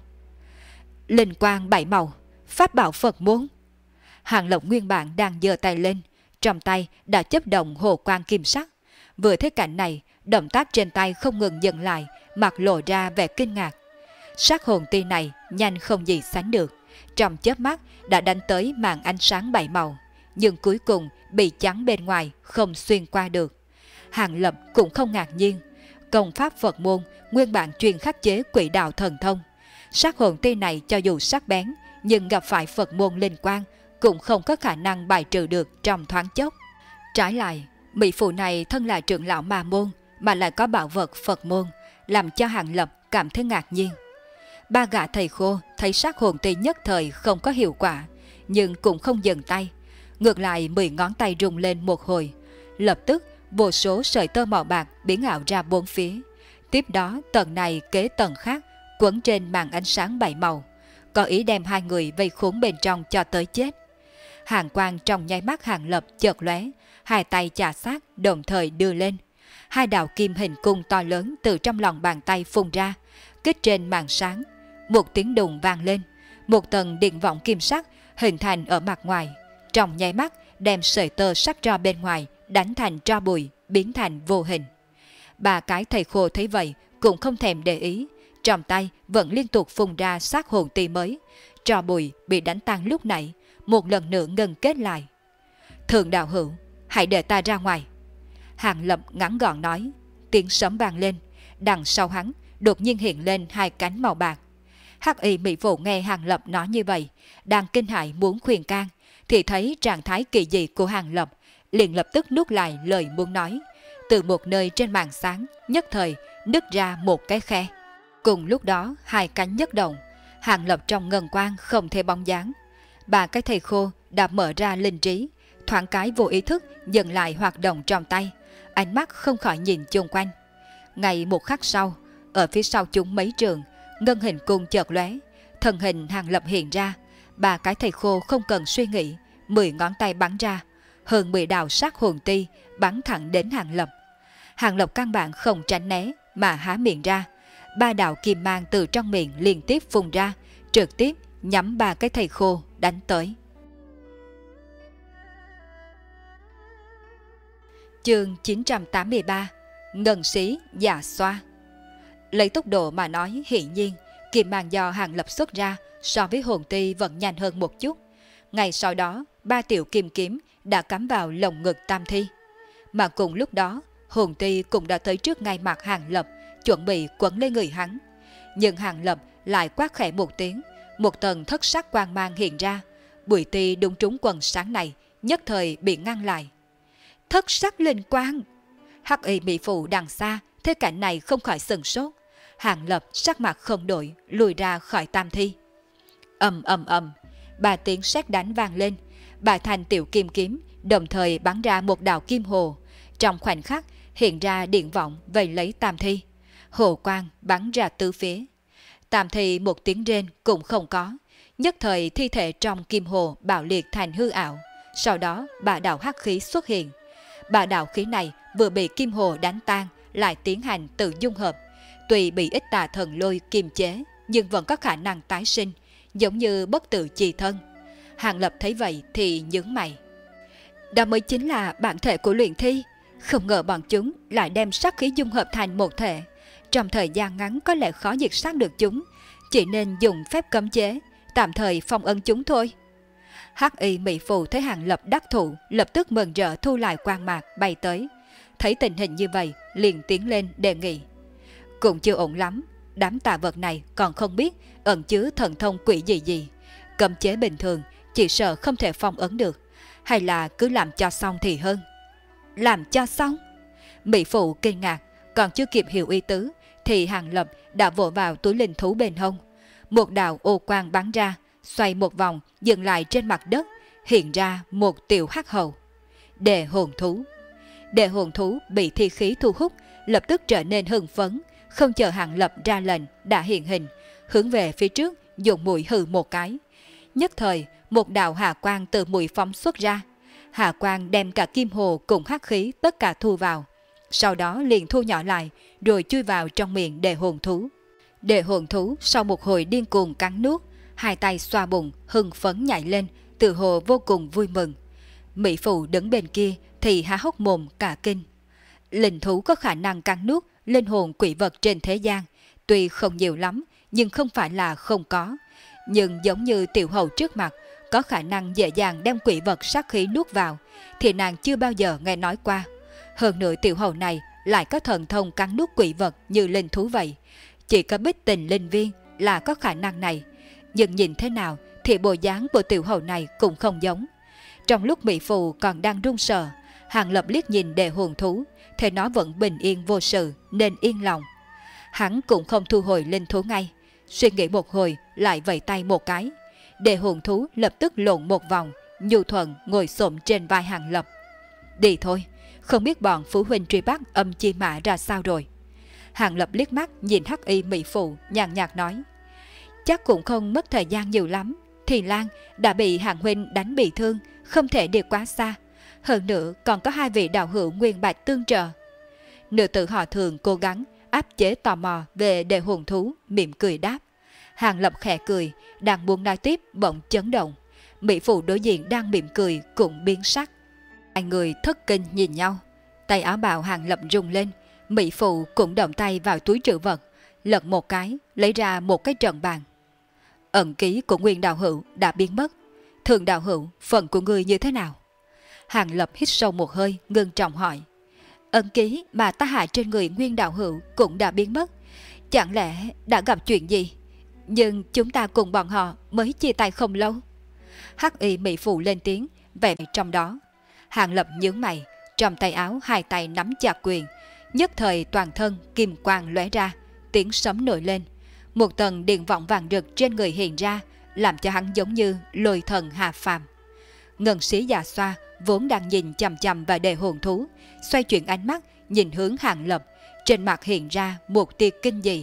Linh quang 7 màu, pháp bảo Phật môn. Hàng Lộc nguyên bản đang giơ tay lên, trong tay đã chấp động hồ quang kim sắc. Vừa thấy cảnh này, động tác trên tay không ngừng dừng lại, mặt lộ ra vẻ kinh ngạc. Sát hồn ti này nhanh không gì sánh được, trong chớp mắt đã đánh tới màn ánh sáng 7 màu, nhưng cuối cùng bị chắn bên ngoài, không xuyên qua được. Hàng Lập cũng không ngạc nhiên, công pháp Phật môn nguyên bản chuyên khắc chế quỷ đạo thần thông. Sát hồn ti này cho dù sắc bén, nhưng gặp phải Phật môn linh quang cũng không có khả năng bài trừ được trong thoáng chốc. Trái lại, mỹ phụ này thân là trưởng lão ma môn mà lại có bảo vật Phật môn, làm cho Hàng Lập cảm thấy ngạc nhiên. 3 gã thầy khô thấy sát hồn ti nhất thời không có hiệu quả, nhưng cũng không dừng tay. Ngược lại 10 ngón tay rung lên một hồi, lập tức vô số sợi tơ màu bạc biến ảo ra bốn phía. Tiếp đó tầng này kế tầng khác quấn trên màn ánh sáng 7 màu, có ý đem hai người vây khốn bên trong cho tới chết. Hàng quang trong nháy mắt Hàng Lập chợt lóe, hai tay chà sát đồng thời đưa lên. 2 đạo kim hình cung to lớn từ trong lòng bàn tay phun ra, kích trên màn sáng. Một tiếng đùng vang lên, một tầng điện vọng kim sắc hình thành ở mặt ngoài, trong nháy mắt đem sợi tơ sắc tro bên ngoài đánh thành tro bụi, biến thành vô hình. 3 cái thầy khô thấy vậy cũng không thèm để ý, trong tay vẫn liên tục phun ra xác hồn ti mới. Tro bụi bị đánh tan lúc nãy, một lần nữa ngân kết lại. Thượng đạo hữu, hãy để ta ra ngoài. Hàng Lập ngắn gọn nói. Tiếng sấm vang lên, đằng sau hắn đột nhiên hiện lên hai cánh màu bạc. Hắc y mỹ phụ nghe Hàng Lập nói như vậy, đang kinh hãi muốn khuyên can, thì thấy trạng thái kỳ dị của Hàng Lập, liền lập tức nuốt lại lời muốn nói. Từ một nơi trên màn sáng, nhất thời nứt ra một cái khe. Cùng lúc đó, hai cánh nhất động, Hàng Lập trong ngân quang không thể bóng dáng. Ba cái thầy khô đã mở ra linh trí, thoáng cái vô ý thức dừng lại hoạt động trong tay, ánh mắt không khỏi nhìn chung quanh. Ngay một khắc sau, ở phía sau chúng mấy trường, ngân hình cung chợt lóe, thân hình Hàng Lập hiện ra. Ba cái thầy khô không cần suy nghĩ, 10 ngón tay bắn ra, hơn 10 đạo sát hồn ti bắn thẳng đến Hàng Lập. Hàng Lập căn bản không tránh né mà há miệng ra, 3 đạo kim mang từ trong miệng liên tiếp phun ra, trực tiếp nhắm ba cái thầy khô đánh tới. Chương 983 Ngân sĩ giả xoa. Lấy tốc độ mà nói, hiển nhiên kim mang do Hàng Lập xuất ra so với hồn ti vẫn nhanh hơn một chút. Ngay sau đó, 3 tiểu kim kiếm đã cắm vào lồng ngực Tam Thi. Mà cùng lúc đó, hồn ti cũng đã tới trước ngay mặt Hàng Lập, chuẩn bị quấn lên người hắn. Nhưng Hàng Lập lại quát khẽ một tiếng, một tầng thất sắc quang mang hiện ra. Bụi ti đúng trúng quần sáng này, nhất thời bị ngăn lại. Thất sắc linh quang! Hắc y mỹ phụ đằng xa thấy cảnh này không khỏi sừng sốt. Hàng Lập sắc mặt không đổi, lùi ra khỏi Tam Thi. Ầm ầm ầm, 3 tiếng sét đánh vang lên, 3 thanh tiểu kim kiếm đồng thời bắn ra một đạo kim hồ, trong khoảnh khắc hiện ra điện vọng vây lấy Tam Thi. Hồ quang bắn ra tứ phía. Tam Thi một tiếng rên cũng không có, nhất thời thi thể trong kim hồ bạo liệt thành hư ảo. Sau đó 3 đạo hắc khí xuất hiện. 3 đạo khí này vừa bị kim hồ đánh tan, lại tiến hành tự dung hợp. Tuy bị ít tà thần lôi kiềm chế, nhưng vẫn có khả năng tái sinh, giống như bất tử chi thân. Hàng Lập thấy vậy thì nhướng mày. Đó mới chính là bản thể của luyện thi. Không ngờ bọn chúng lại đem sát khí dung hợp thành một thể. Trong thời gian ngắn có lẽ khó diệt sát được chúng, chỉ nên dùng phép cấm chế, tạm thời phong ấn chúng thôi. Hắc y mỹ phụ thấy Hàng Lập đắc thủ, lập tức mừng rỡ thu lại quang mạc bay tới. Thấy tình hình như vậy, liền tiến lên đề nghị. Cũng chưa ổn lắm, đám tà vật này còn không biết ẩn chứa thần thông quỷ gì. Cấm chế bình thường chỉ sợ không thể phong ấn được, hay là cứ làm cho xong thì hơn. Làm cho xong? Mỹ phụ kinh ngạc, còn chưa kịp hiểu ý tứ thì Hàng Lập đã vỗ vào túi linh thú bên hông. Một đạo ô quang bắn ra, xoay một vòng dừng lại trên mặt đất, hiện ra một tiểu hắc hầu. Đề hồn thú. Đề hồn thú bị thi khí thu hút, lập tức trở nên hưng phấn, không chờ Hàng Lập ra lệnh đã hiện hình, hướng về phía trước dùng mũi hừ một cái. Nhất thời một đạo hà quang từ mũi phóng xuất ra. Hà quang đem cả kim hồ cùng hắc khí tất cả thu vào, sau đó liền thu nhỏ lại rồi chui vào trong miệng đề hồn thú. Đề hồn thú sau một hồi điên cuồng cắn nuốt, hai tay xoa bụng hưng phấn nhảy lên, tự hồ vô cùng vui mừng. Mỹ phụ đứng bên kia thì há hốc mồm cả kinh. Linh thú có khả năng cắn nuốt linh hồn quỷ vật trên thế gian, tuy không nhiều lắm nhưng không phải là không có. Nhưng giống như tiểu hầu trước mặt có khả năng dễ dàng đem quỷ vật sát khí nuốt vào thì nàng chưa bao giờ nghe nói qua. Hơn nữa tiểu hầu này lại có thần thông cắn nuốt quỷ vật như linh thú vậy. Chỉ có Bích Tình linh viên là có khả năng này, nhưng nhìn thế nào thì bộ dáng của tiểu hầu này cũng không giống. Trong lúc mỹ phụ còn đang run sợ, Hàng Lập liếc nhìn đề hồn thú, thấy nó vẫn bình yên vô sự nên yên lòng. Hắn cũng không thu hồi linh thú ngay, suy nghĩ một hồi lại vẫy tay một cái. Đề hồn thú lập tức lộn một vòng, nhu thuận ngồi xổm trên vai Hàng Lập. Đi thôi, không biết bọn phụ huynh truy bắt âm chi mã ra sao rồi. Hàng Lập liếc mắt nhìn hắc y mỹ phụ, nhàn nhạt nói. Chắc cũng không mất thời gian nhiều lắm. Thì Lan đã bị Hàng huynh đánh bị thương, không thể đi quá xa. Hơn nữa còn có 2 vị đạo hữu nguyên bạch tương trợ. Nữ tử họ Thường cố gắng áp chế tò mò về đề hồn thú, mỉm cười đáp. Hàng Lập khẽ cười, đang muốn nói tiếp bỗng chấn động. Mỹ phụ đối diện đang mỉm cười cũng biến sắc. Hai người thất kinh nhìn nhau. Tay áo bào Hàng Lập rung lên, Mỹ phụ cũng động tay vào túi trữ vật, lật một cái, lấy ra một cái trận bàn. Ẩn ký của Nguyên đạo hữu đã biến mất. Thường đạo hữu, phần của ngươi như thế nào? Hàng Lập hít sâu một hơi, ngưng trọng hỏi. Ẩn ký mà ta hạ trên người Nguyên đạo hữu cũng đã biến mất. Chẳng lẽ đã gặp chuyện gì? Nhưng chúng ta cùng bọn họ mới chia tay không lâu. Hắc y mỹ phụ lên tiếng, vẻ trong đó. Hàng Lập nhướng mày, trong tay áo hai tay nắm chặt quyền, nhất thời toàn thân kim quang lóe ra, tiếng sấm nổi lên. Một tầng điện vọng vàng rực trên người hiện ra, làm cho hắn giống như lôi thần hạ phàm. Ngân sĩ già xoa vốn đang nhìn chằm chằm vào đề hồn thú, xoay chuyển ánh mắt nhìn hướng Hàng Lập, trên mặt hiện ra một tia kinh dị.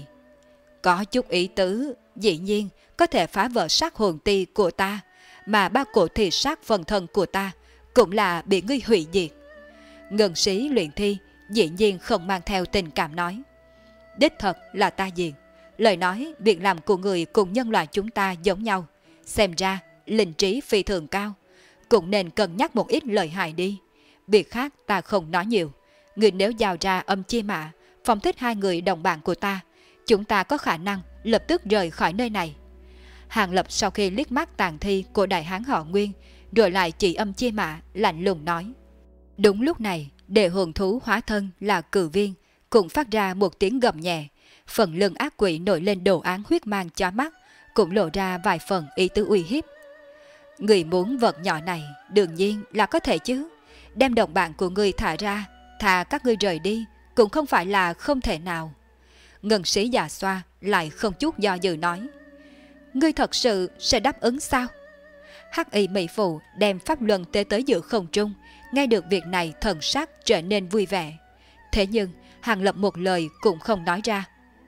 Có chút ý tứ, dĩ nhiên có thể phá vỡ sát hồn ti của ta, mà ba cổ thị sát phần thân của ta cũng là bị ngươi hủy diệt. Ngân sĩ luyện thi dĩ nhiên không mang theo tình cảm nói. Đích thật là ta diệt. Lời nói, việc làm của người cùng nhân loại chúng ta giống nhau. Xem ra, linh trí phi thường cao. Cũng nên cân nhắc một ít lời hại đi. Việc khác ta không nói nhiều. Người nếu giao ra âm chi mã, phong thích hai người đồng bạn của ta, chúng ta có khả năng lập tức rời khỏi nơi này. Hàng Lập sau khi liếc mắt tàn thi của đại hán họ Nguyên, rồi lại chỉ âm chi mã, lạnh lùng nói. Đúng lúc này, đề hồn thú hóa thân là Cử Viên, cũng phát ra một tiếng gầm nhẹ. Phần lưng ác quỷ nổi lên đồ án huyết mang chói mắt, cũng lộ ra vài phần ý tứ uy hiếp. Người muốn vật nhỏ này, đương nhiên là có thể chứ. Đem đồng bạn của người thả ra, thà các ngươi rời đi, cũng không phải là không thể nào. Ngân sĩ già xoa lại không chút do dự nói. Ngươi thật sự sẽ đáp ứng sao? Hắc y mỹ phụ đem pháp luân tế tới giữa không trung, nghe được việc này thần sắc trở nên vui vẻ. Thế nhưng Hàng Lập một lời cũng không nói ra.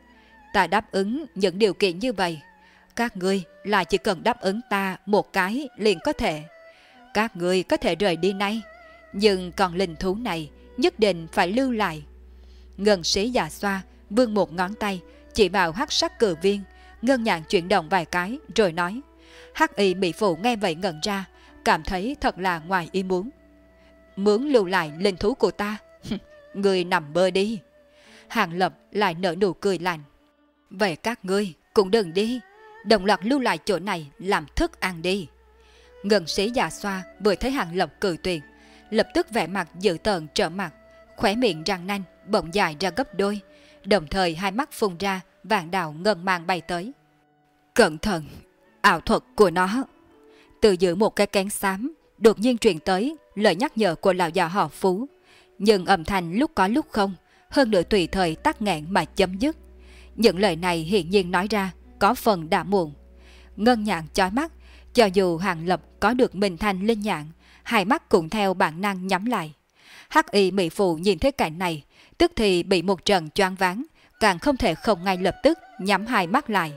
Ta đáp ứng những điều kiện như vậy. Các ngươi là chỉ cần đáp ứng ta một cái liền có thể. Các ngươi có thể rời đi nay, nhưng còn linh thú này nhất định phải lưu lại. Ngân sĩ già xoa vươn một ngón tay chỉ vào hắc sắc Cử Viên, ngân nhạn chuyển động vài cái rồi nói. Hắc y mỹ phụ nghe vậy ngẩn ra, cảm thấy thật là ngoài ý muốn. Muốn lưu lại linh thú của ta? Ngươi nằm mơ đi. Hàng Lập lại nở nụ cười lạnh. Vậy các ngươi cũng đừng đi, đồng loạt lưu lại chỗ này làm thức ăn đi. Ngân sĩ già xoa vừa thấy Hàng Lập cự tuyệt, lập tức vẻ mặt dữ tợn trở mặt, khóe miệng răng nanh bỗng dài ra gấp đôi, đồng thời hai mắt phun ra vạn đạo ngân mang bay tới. Cẩn thận, ảo thuật của nó. Từ giữa một cái kén xám đột nhiên truyền tới lời nhắc nhở của lão già họ Phú, nhưng âm thanh lúc có lúc không, hơn nữa tùy thời tắc nghẹn mà chấm dứt. Những lời này hiển nhiên nói ra có phần đã muộn. Ngân nhạn chói mắt, cho dù Hàng Lập có được minh thanh linh nhạn, hai mắt cũng theo bản năng nhắm lại. Hắc y mỹ phụ nhìn thấy cảnh này, tức thì bị một trận choáng váng, càng không thể không ngay lập tức nhắm hai mắt lại.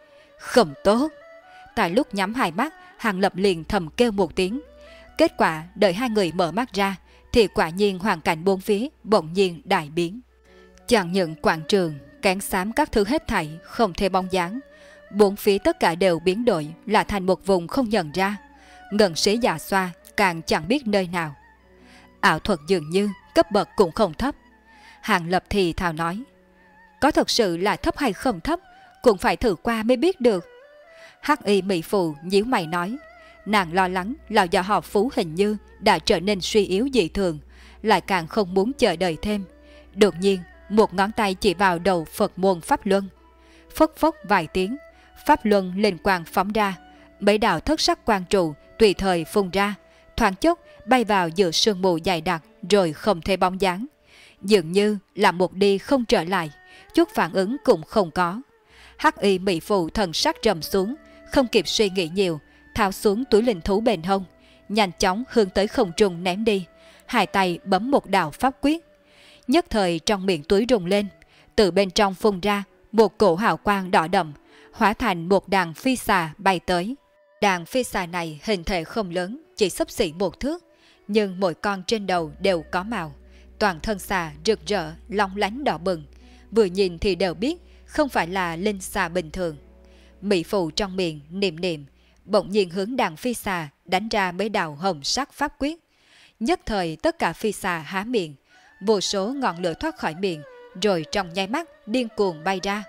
Không tốt. Tại lúc nhắm hai mắt, Hàng Lập liền thầm kêu một tiếng. Kết quả đợi hai người mở mắt ra, thì quả nhiên hoàn cảnh bốn phía bỗng nhiên đại biến. Chẳng những quảng trường, kén xám các thứ hết thảy không thể bóng dáng, bốn phía tất cả đều biến đổi, là thành một vùng không nhận ra. Ngân sĩ già xoa càng chẳng biết nơi nào. Ảo thuật dường như cấp bậc cũng không thấp. Hàng Lập thì thào nói. Có thật sự là thấp hay không thấp, cũng phải thử qua mới biết được. Hắc y mỹ phụ nhíu mày nói. Nàng lo lắng lão già họ Phú hình như đã trở nên suy yếu dị thường, lại càng không muốn chờ đợi thêm. Đột nhiên một ngón tay chỉ vào đầu Phật môn Pháp Luân. Phốc phốc vài tiếng, Pháp Luân lên quang phóng ra, mấy đạo thất sắc quang trụ tùy thời phun ra, thoáng chốc bay vào giữa sương mù dày đặc rồi không thấy bóng dáng. Dường như là một đi không trở lại, chút phản ứng cũng không có. Hắc y mỹ phụ thần sắc trầm xuống, không kịp suy nghĩ nhiều, tháo xuống túi linh thú bên hông, nhanh chóng hướng tới không trung ném đi, hai tay bấm một đạo pháp quyết. Nhất thời trong miệng túi rung lên, từ bên trong phun ra một cổ hào quang đỏ đậm, hóa thành một đàn phi xà bay tới. Đàn phi xà này hình thể không lớn, chỉ xấp xỉ một thước, nhưng mỗi con trên đầu đều có màu, toàn thân xà rực rỡ, long lánh đỏ bừng, vừa nhìn thì đều biết không phải là linh xà bình thường. Mỹ phụ trong miệng niệm niệm, bỗng nhiên hướng đàn phi xà đánh ra mấy đạo hồng sắc pháp quyết. Nhất thời tất cả phi xà há miệng, vô số ngọn lửa thoát khỏi miệng, rồi trong nháy mắt điên cuồng bay ra.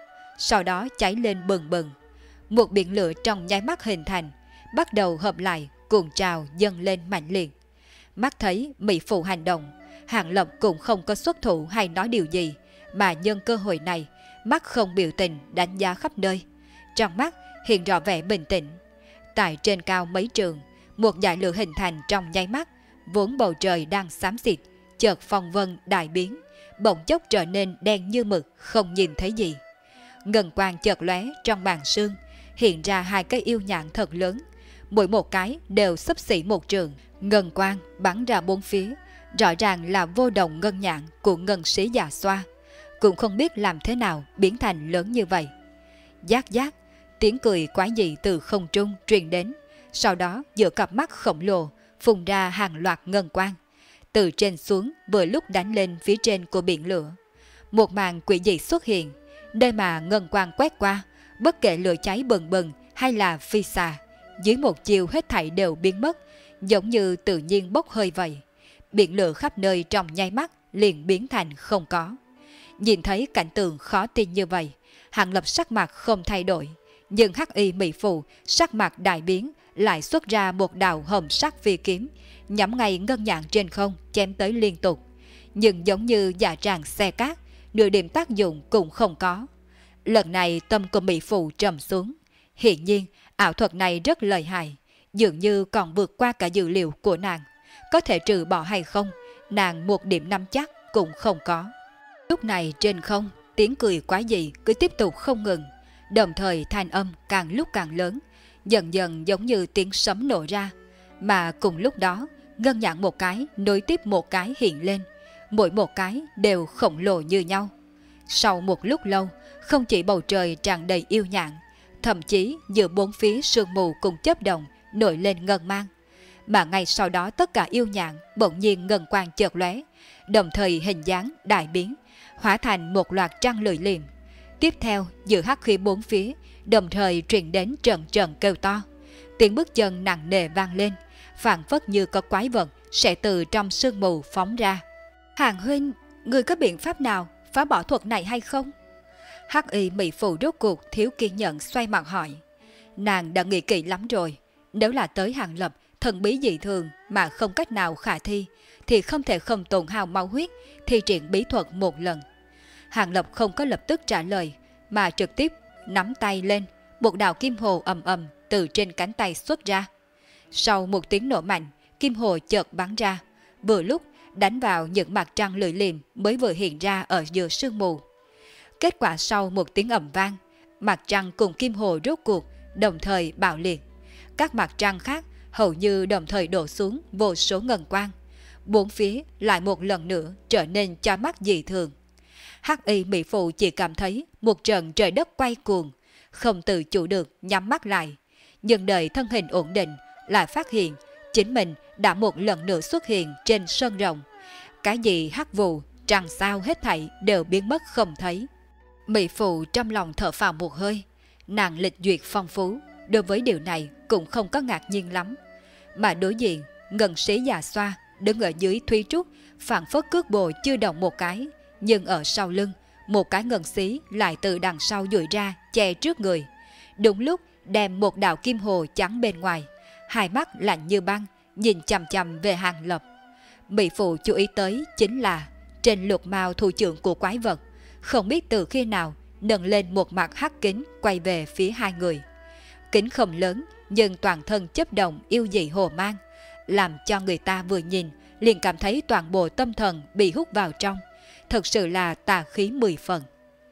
sau đó cháy lên bừng bừng. Một biển lửa trong nháy mắt hình thành, bắt đầu hợp lại, cuồng trào dâng lên mạnh liệt. Mắt thấy mỹ phụ hành động, Hàng Lập cũng không có xuất thủ hay nói điều gì, mà nhân cơ hội này, mắt không biểu tình đánh giá khắp nơi. Trong mắt hiện rõ vẻ bình tĩnh. Tại trên cao mấy trường, một dải lửa hình thành trong nháy mắt, vốn bầu trời đang xám xịt, chợt phong vân đại biến, bỗng chốc trở nên đen như mực, không nhìn thấy gì. Ngân quang chợt lóe trong màn sương, hiện ra hai cái yêu nhạn thật lớn, mỗi một cái đều xấp xỉ một trường. Ngân quang bắn ra bốn phía, rõ ràng là vô đồng ngân nhạn của ngân sĩ già xoa, cũng không biết làm thế nào biến thành lớn như vậy. Giác giác, tiếng cười quái dị từ không trung truyền đến, sau đó giữa cặp mắt khổng lồ phun ra hàng loạt ngân quang, từ trên xuống vừa lúc đánh lên phía trên của biển lửa. Một màn quỷ dị xuất hiện, nơi mà ngân quang quét qua, bất kể lửa cháy bừng bừng hay là phi xà, dưới một chiều hết thảy đều biến mất, giống như tự nhiên bốc hơi vậy. Biển lửa khắp nơi trong nháy mắt liền biến thành không có. Nhìn thấy cảnh tượng khó tin như vậy, Hàng Lập sắc mặt không thay đổi, nhưng hắc y mỹ phụ sắc mặt đại biến, lại xuất ra một đạo hồng sắc phi kiếm, nhắm ngay ngân nhạn trên không chém tới liên tục. Nhưng giống như dạ tràng xe cát, nửa điểm tác dụng cũng không có. Lần này tâm của mỹ phụ trầm xuống. Hiển nhiên ảo thuật này rất lợi hại, dường như còn vượt qua cả dữ liệu của nàng. Có thể trừ bỏ hay không, nàng một điểm nắm chắc cũng không có. Lúc này trên không, tiếng cười quái dị cứ tiếp tục không ngừng, đồng thời thanh âm càng lúc càng lớn, dần dần giống như tiếng sấm nổ ra. Mà cùng lúc đó, ngân nhạn một cái nối tiếp một cái hiện lên, mỗi một cái đều khổng lồ như nhau. Sau một lúc lâu, không chỉ bầu trời tràn đầy yêu nhạn, thậm chí giữa bốn phía sương mù cùng chớp động nổi lên ngân mang. Mà ngay sau đó tất cả yêu nhạn bỗng nhiên ngân quang chợt lóe, đồng thời hình dáng đại biến, hóa thành một loạt trăng lưỡi liềm. Tiếp theo, giữa hắc khí bốn phía, đồng thời truyền đến trận trận kêu to. Tiếng bước chân nặng nề vang lên, phảng phất như có quái vật sẽ từ trong sương mù phóng ra. Hàng huynh, người có biện pháp nào phá bỏ thuật này hay không? Hắc y mỹ phụ rốt cuộc thiếu kiên nhẫn xoay mặt hỏi. Nàng đã nghĩ kỹ lắm rồi, nếu là tới Hàng Lập thần bí dị thường mà không cách nào khả thi, thì không thể không tổn hao máu huyết thi triển bí thuật một lần. Hàng Lập không có lập tức trả lời, mà trực tiếp nắm tay lên, một đạo kim hồ ầm ầm từ trên cánh tay xuất ra. Sau một tiếng nổ mạnh, kim hồ chợt bắn ra, vừa lúc đánh vào những mặt trăng lưỡi liềm mới vừa hiện ra ở giữa sương mù. Kết quả sau một tiếng ầm vang, mặt trăng cùng kim hồ rốt cuộc đồng thời bạo liệt. Các mặt trăng khác hầu như đồng thời đổ xuống vô số ngân quang. Bốn phía lại một lần nữa trở nên chói mắt dị thường. Hắc y mỹ phụ chỉ cảm thấy một trận trời đất quay cuồng, không tự chủ được nhắm mắt lại. Nhưng đợi thân hình ổn định, lại phát hiện chính mình đã một lần nữa xuất hiện trên sân rộng. Cái gì hắc vụ, trăng sao hết thảy đều biến mất không thấy. Mỹ phụ trong lòng thở phào một hơi, nàng lịch duyệt phong phú, đối với điều này cũng không có ngạc nhiên lắm. Mà đối diện, ngân sĩ già xoa đứng ở dưới Thúy Trúc, phảng phất cước bộ chưa động một cái, nhưng ở sau lưng, một cái ngân sĩ lại từ đằng sau duỗi ra che trước người. Đúng lúc đem một đạo kim hồ trắng bên ngoài, hai mắt lạnh như băng, nhìn chằm chằm về Hàng Lập. Mỹ phụ chú ý tới chính là trên lục mao thủ trưởng của quái vật, không biết từ khi nào nâng lên một mặt hắc kính quay về phía hai người. Kính không lớn, nhưng toàn thân chấp động yêu dị hồ mang, làm cho người ta vừa nhìn liền cảm thấy toàn bộ tâm thần bị hút vào trong. Thật sự là tà khí 10 phần.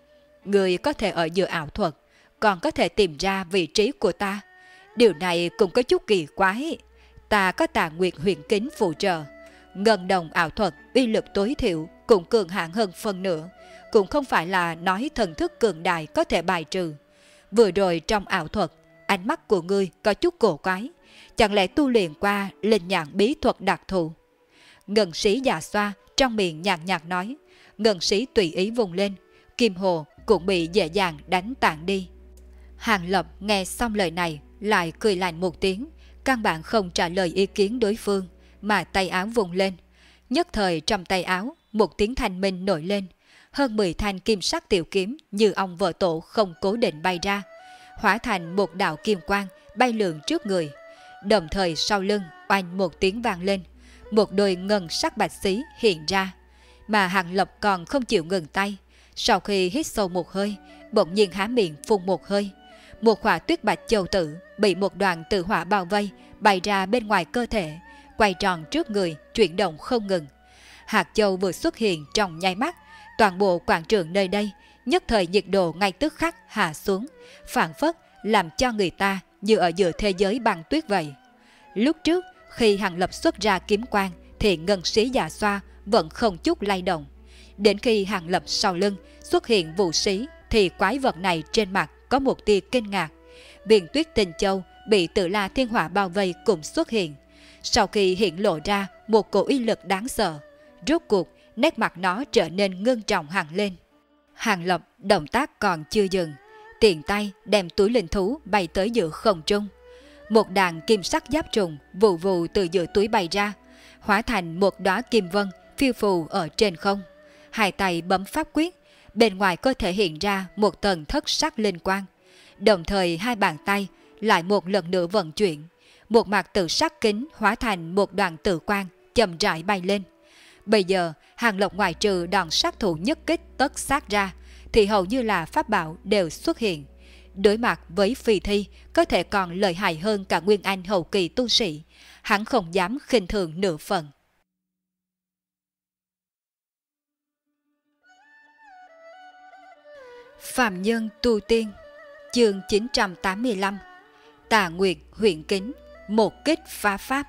Người có thể ở giữa ảo thuật, còn có thể tìm ra vị trí của ta. Điều này cũng có chút kỳ quái. Ta có Tà Nguyệt huyền kính phụ trợ, ngân đồng ảo thuật uy lực tối thiểu cũng cường hãn hơn phần nữa, cũng không phải là nói thần thức cường đại có thể bài trừ. Vừa rồi trong ảo thuật, ánh mắt của ngươi có chút cổ quái, chẳng lẽ tu luyện qua linh nhãn bí thuật đặc thù? Ngân sĩ già xoa trong miệng nhàn nhạt nói. Ngân sĩ tùy ý vùng lên, kim hồ cũng bị dễ dàng đánh tản đi. Hàng Lập nghe xong lời này lại cười lạnh một tiếng, căn bản không trả lời ý kiến đối phương, mà tay áo vùng lên. Nhất thời trong tay áo một tiếng thanh minh nổi lên, hơn 10 thanh kim sắc tiểu kiếm như ong vỡ tổ không cố định bay ra, hóa thành một đạo kim quang bay lượn trước người. Đồng thời sau lưng oanh một tiếng vang lên, một đôi ngân sắc bạch xí hiện ra. Mà Hàng Lập còn không chịu ngừng tay, sau khi hít sâu một hơi, bỗng nhiên há miệng phun một hơi. Một hỏa tuyết bạch châu tử bị một đoàn tử hỏa bao vây, bay ra bên ngoài cơ thể, quay tròn trước người, chuyển động không ngừng. Hạt châu vừa xuất hiện trong nháy mắt, toàn bộ quảng trường nơi đây nhất thời nhiệt độ ngay tức khắc hạ xuống, phảng phất làm cho người ta như ở giữa thế giới băng tuyết vậy. Lúc trước khi Hàng Lập xuất ra kiếm quang thì ngân sĩ già xoa vẫn không chút lay động. Đến khi Hàng Lập sau lưng xuất hiện vũ sĩ thì quái vật này trên mặt có một tia kinh ngạc. Viên tuyết tinh châu bị Tử La Thiên Hỏa bao vây cũng xuất hiện. Sau khi hiện lộ ra một cổ uy lực đáng sợ, rốt cuộc nét mặt nó trở nên ngưng trọng hẳn lên. Hàng Lập động tác còn chưa dừng, tiện tay đem túi linh thú bay tới giữa không trung. Một đàn kim sắc giáp trùng vù vù từ giữa túi bay ra, hóa thành một đóa kim vân phiêu phù ở trên không. Hai tay bấm pháp quyết, bên ngoài cơ thể hiện ra một tầng thất sắc linh quang. Đồng thời hai bàn tay lại một lần nữa vận chuyển, một mặt tự sắc kính hóa thành một đoàn tự quang chậm rãi bay lên. Bây giờ Hàng Lập ngoại trừ đòn sát thủ nhất kích tất sát ra thì hầu như là pháp bảo đều xuất hiện. Đối mặt với phi thi có thể còn lợi hại hơn cả nguyên anh hậu kỳ tu sĩ, hắn không dám khinh thường nửa phần. Phạm Nhân Tu Tiên, chương 985. Tà Nguyệt Huyền Kính, một kích phá pháp.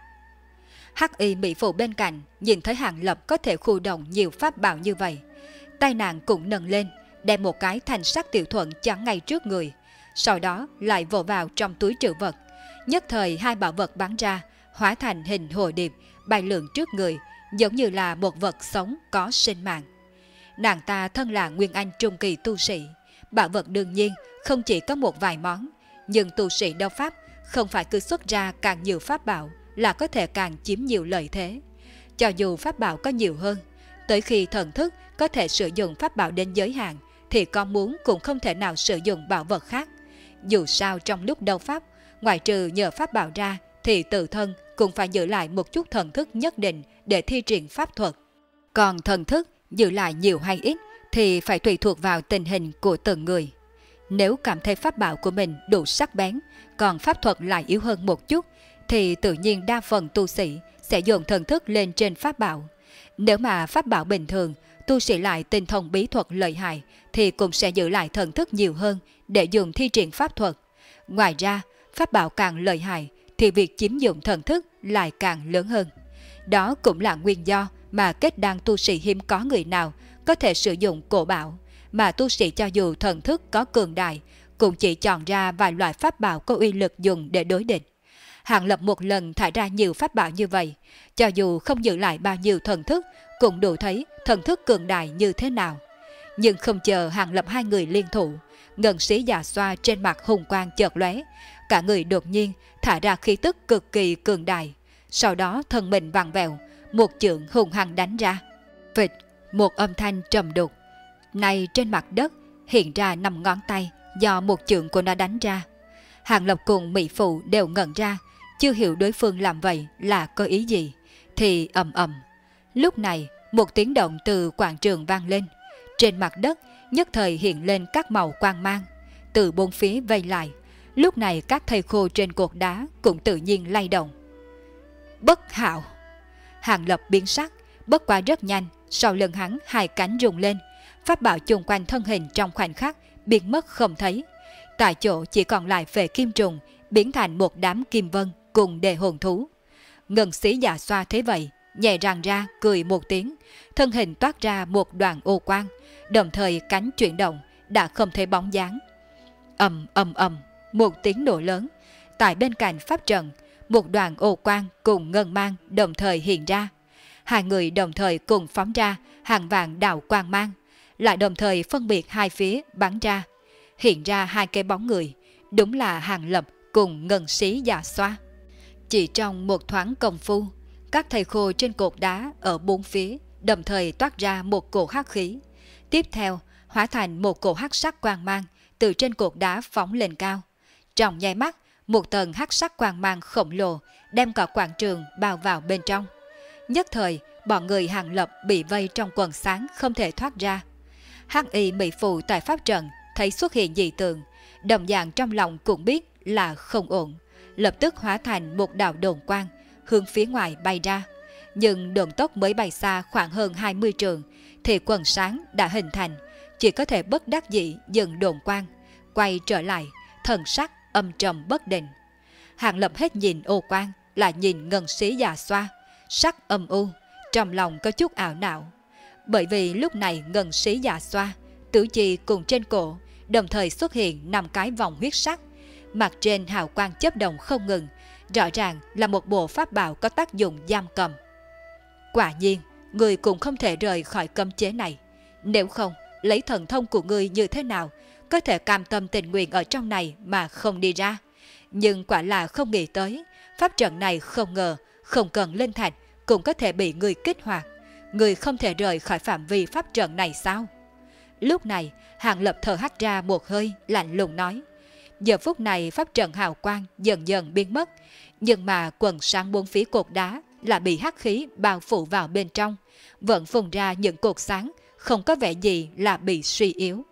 Hắc y mỹ phụ bên cạnh nhìn thấy Hàng Lập có thể khu động nhiều pháp bảo như vậy, tay nàng cũng nâng lên, đem một cái thanh sắc tiểu thuận chắn ngay trước người, sau đó lại vồ vào trong túi trữ vật. Nhất thời hai bảo vật bắn ra, hóa thành hình hồ điệp bay lượn trước người, giống như là một vật sống có sinh mạng. Nàng ta thân là nguyên anh trung kỳ tu sĩ, bảo vật đương nhiên không chỉ có một vài món, nhưng tu sĩ đấu pháp không phải cứ xuất ra càng nhiều pháp bảo là có thể càng chiếm nhiều lợi thế. Cho dù pháp bảo có nhiều hơn, tới khi thần thức có thể sử dụng pháp bảo đến giới hạn thì con muốn cũng không thể nào sử dụng bảo vật khác. Dù sao trong lúc đấu pháp, ngoài trừ nhờ pháp bảo ra thì tự thân cũng phải giữ lại một chút thần thức nhất định để thi triển pháp thuật. Còn thần thức giữ lại nhiều hay ít thì phải tùy thuộc vào tình hình của từng người. Nếu cảm thấy pháp bảo của mình đủ sắc bén, còn pháp thuật lại yếu hơn một chút, thì tự nhiên đa phần tu sĩ sẽ dồn thần thức lên trên pháp bảo. Nếu mà pháp bảo bình thường, tu sĩ lại tinh thông bí thuật lợi hại, thì cũng sẽ giữ lại thần thức nhiều hơn để dùng thi triển pháp thuật. Ngoài ra, pháp bảo càng lợi hại, thì việc chiếm dụng thần thức lại càng lớn hơn. Đó cũng là nguyên do mà kết đan tu sĩ hiếm có người nào có thể sử dụng cổ bảo, mà tu sĩ cho dù thần thức có cường đại, cũng chỉ chọn ra vài loại pháp bảo có uy lực dùng để đối địch. Hàng Lập một lần thải ra nhiều pháp bảo như vậy, cho dù không giữ lại bao nhiêu thần thức, cũng đủ thấy thần thức cường đại như thế nào. Nhưng không chờ Hàng Lập hai người liên thủ, ngân sĩ già xoa trên mặt hùng quang chợt lóe, cả người đột nhiên thả ra khí tức cực kỳ cường đại. Sau đó thân mình vặn vẹo, một chưởng hùng hăng đánh ra. Phịch, một âm thanh trầm đục. Này trên mặt đất hiện ra 5 ngón tay do một chưởng của nó đánh ra. Hàng Lập cùng mỹ phụ đều ngẩn ra, chưa hiểu đối phương làm vậy là có ý gì. Thì ầm ầm. Lúc này một tiếng động từ quảng trường vang lên. Trên mặt đất nhất thời hiện lên các màu quang mang, từ bốn phía vây lại. Lúc này các thầy khô trên cột đá cũng tự nhiên lay động. Bất hạo! Hàng Lập biến sắc, bất quá rất nhanh, sau lưng hắn hai cánh rung lên, pháp bảo chung quanh thân hình trong khoảnh khắc biến mất không thấy. Tại chỗ chỉ còn lại Phệ Kim Trùng biến thành một đám kim vân cùng đề hồn thú. Ngân sĩ già xoa thế vậy, nhẹ răng ra cười một tiếng, thân hình toát ra một đoàn ô quang, đồng thời cánh chuyển động, đã không thấy bóng dáng. Ầm ầm ầm, một tiếng nổ lớn, tại bên cạnh pháp trận, một đoàn ô quang cùng ngân mang đồng thời hiện ra. Hai người đồng thời cùng phóng ra hàng vạn đạo quang mang, lại đồng thời phân biệt hai phía bắn ra, hiện ra hai cái bóng người, đúng là Hàng Lập cùng ngân sĩ già xoa. Chỉ trong một thoáng công phu, các thầy khô trên cột đá ở bốn phía đồng thời toát ra một cổ hắc khí. Tiếp theo, hóa thành một cổ hắc sắc quang mang từ trên cột đá phóng lên cao. Trong nháy mắt, một tầng hắc sắc quang mang khổng lồ đem cả quảng trường bao vào bên trong. Nhất thời, bọn người Hàng Lập bị vây trong quần sáng không thể thoát ra. Hắc y mỹ phụ tại pháp trận thấy xuất hiện dị tượng, đồng dạng trong lòng cũng biết là không ổn, lập tức hóa thành một đạo đồn quang hướng phía ngoài bay ra. Nhưng đường tốc mới bay xa khoảng hơn 20 trượng thì quần sáng đã hình thành, chỉ có thể bất đắc dĩ dừng đồn quang, quay trở lại, thần sắc âm trầm bất định. Hàng Lập hết nhìn ô quang, lại nhìn ngân sĩ già xoa, sắc âm u, trong lòng có chút ảo não. Bởi vì lúc này ngân sĩ già xoa, tử chi cùng trên cổ đồng thời xuất hiện 5 cái vòng huyết sắc, mặt trên hào quang chớp động không ngừng, rõ ràng là một bộ pháp bảo có tác dụng giam cầm. Quả nhiên, người cũng không thể rời khỏi cấm chế này. Nếu không, lấy thần thông của người như thế nào, có thể cam tâm tình nguyện ở trong này mà không đi ra. Nhưng quả là không nghĩ tới, pháp trận này không ngờ, không cần linh thạch cũng có thể bị người kích hoạt. Người không thể rời khỏi phạm vi pháp trận này sao? Lúc này, Hàng Lập thở hắt ra một hơi, lạnh lùng nói. Giờ phút này pháp trận hào quang dần dần biến mất, nhưng mà quần sáng bốn phía cột đá là bị hắc khí bao phủ vào bên trong, vẫn phun ra những cột sáng, không có vẻ gì là bị suy yếu.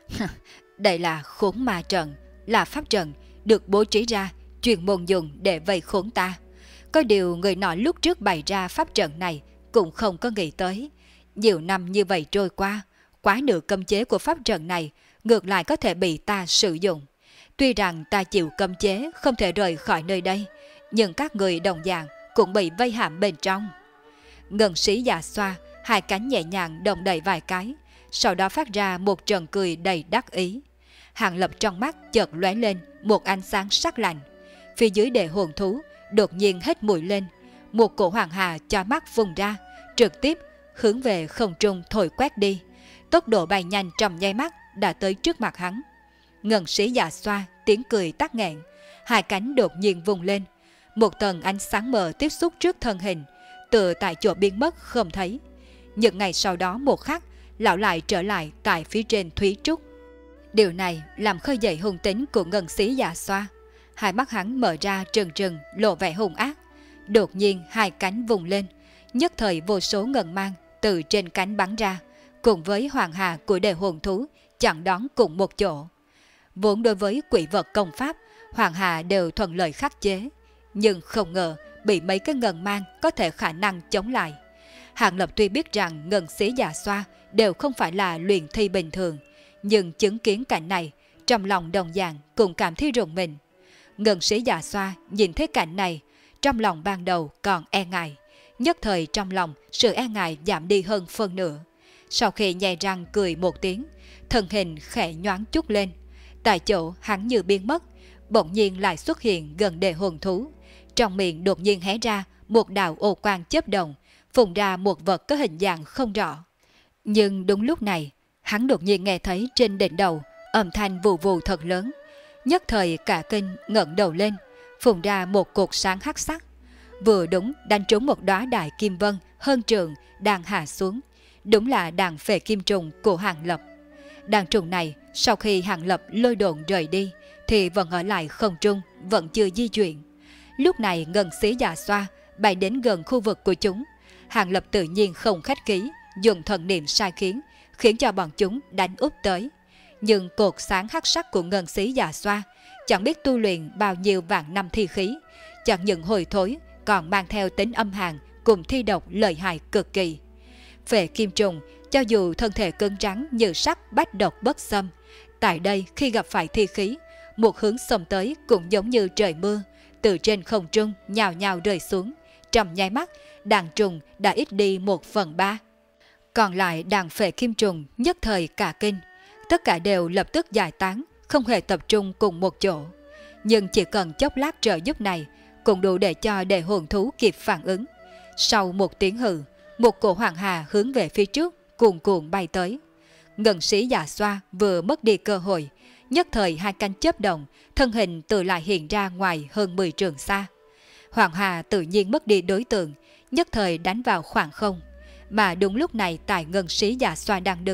Đây là khốn ma trận, là pháp trận được bố trí ra chuyên môn dùng để vây khốn ta. Có điều người nọ lúc trước bày ra pháp trận này cũng không có nghĩ tới. Nhiều năm như vậy trôi qua, quá nửa cấm chế của pháp trận này ngược lại có thể bị ta sử dụng. Tuy rằng ta chịu cấm chế không thể rời khỏi nơi đây, nhưng các người đồng dạng cũng bị vây hãm bên trong. Ngân sĩ già xoa, hai cánh nhẹ nhàng đồng đẩy vài cái, sau đó phát ra một trận cười đầy đắc ý. Hàng Lập trong mắt chợt lóe lên một ánh sáng sắc lạnh. Phía dưới đệ hồn thú đột nhiên hết mũi lên, một cổ hoàng hà cho mắt vùng ra, trực tiếp hướng về không trung thổi quét đi. Tốc độ bay nhanh trong nháy mắt đã tới trước mặt hắn. Ngân sĩ già xoa tiếng cười tắc nghẹn, hai cánh đột nhiên vùng lên, một tầng ánh sáng mờ tiếp xúc trước thân hình, từ tại chỗ biến mất không thấy. Những ngày sau đó một khắc, lão lại trở lại tại phía trên Thúy Trúc. Điều này làm khơi dậy hung tính của ngân sĩ già xoa. Hai mắt hắn mở ra trừng trừng, lộ vẻ hung ác. Đột nhiên hai cánh vùng lên, nhất thời vô số ngân mang từ trên cánh bắn ra, cùng với hoàng hà của đệ hồn thú chặn đón cùng một chỗ. Vốn đối với quỷ vật công pháp, hoàng hà đều thuận lợi khắc chế, nhưng không ngờ bị mấy cái ngân mang có thể khả năng chống lại. Hàng Lập tuy biết rằng ngân sĩ già xoa đều không phải là luyện thi bình thường, nhưng chứng kiến cảnh này, trong lòng đồng dạng cũng cảm thấy rùng mình. Ngân sĩ già xoa nhìn thấy cảnh này, trong lòng ban đầu còn e ngại, nhất thời trong lòng sự e ngại giảm đi hơn phân nửa. Sau khi nhai răng cười một tiếng, thân hình khẽ nhoáng chút lên, tại chỗ hắn như biến mất, bỗng nhiên lại xuất hiện gần đệ hồn thú. Trong miệng đột nhiên hé ra một đạo ô quang chớp động, phun ra một vật có hình dạng không rõ. Nhưng đúng lúc này, hắn đột nhiên nghe thấy trên đỉnh đầu âm thanh vù vù thật lớn. Nhất thời cả kinh ngẩng đầu lên, phun ra một cột sáng hắc sắc, vừa đúng đánh trúng một đóa đại kim vân hơn trường đang hạ xuống. Đúng là đàn phệ kim trùng của Hàng Lập. Đàn trùng này sau khi Hàng Lập lôi độn rời đi thì vẫn ở lại không trung, vẫn chưa di chuyển. Lúc này ngân sĩ già xoa bay đến gần khu vực của chúng. Hàng Lập tự nhiên không khách khí, dùng thần niệm sai khiến cho bọn chúng đánh úp tới. Nhưng cột sáng hắc sắc của ngân sĩ già xoa chẳng biết tu luyện bao nhiêu vạn năm thi khí, chẳng những hồi thối còn mang theo tính âm hàn cùng thi độc lợi hại cực kỳ. Phệ kim trùng cho dù thân thể cứng rắn như sắt bách độc bất xâm, tại đây khi gặp phải thi khí, một hướng xông tới cũng giống như trời mưa, từ trên không trung nhào nhào rơi xuống. Trong nháy mắt, đàn trùng đã ít đi 1/3. Còn lại đàn phệ kim trùng nhất thời cả kinh, tất cả đều lập tức giải tán, không hề tập trung cùng một chỗ. Nhưng chỉ cần chốc lát trợ giúp này cũng đủ để cho đệ hồn thú kịp phản ứng. Sau một tiếng hừ, một cổ hoàng hà hướng về phía trước cuồn cuộn bay tới. Ngân sĩ già xoa vừa mất đi cơ hội, nhất thời hai cánh chớp động, thân hình tự lại hiện ra ngoài hơn 10 trượng xa. Hoàng hà tự nhiên mất đi đối tượng, nhất thời đánh vào khoảng không. Mà đúng lúc này tại ngân sĩ già xoa đang đứng,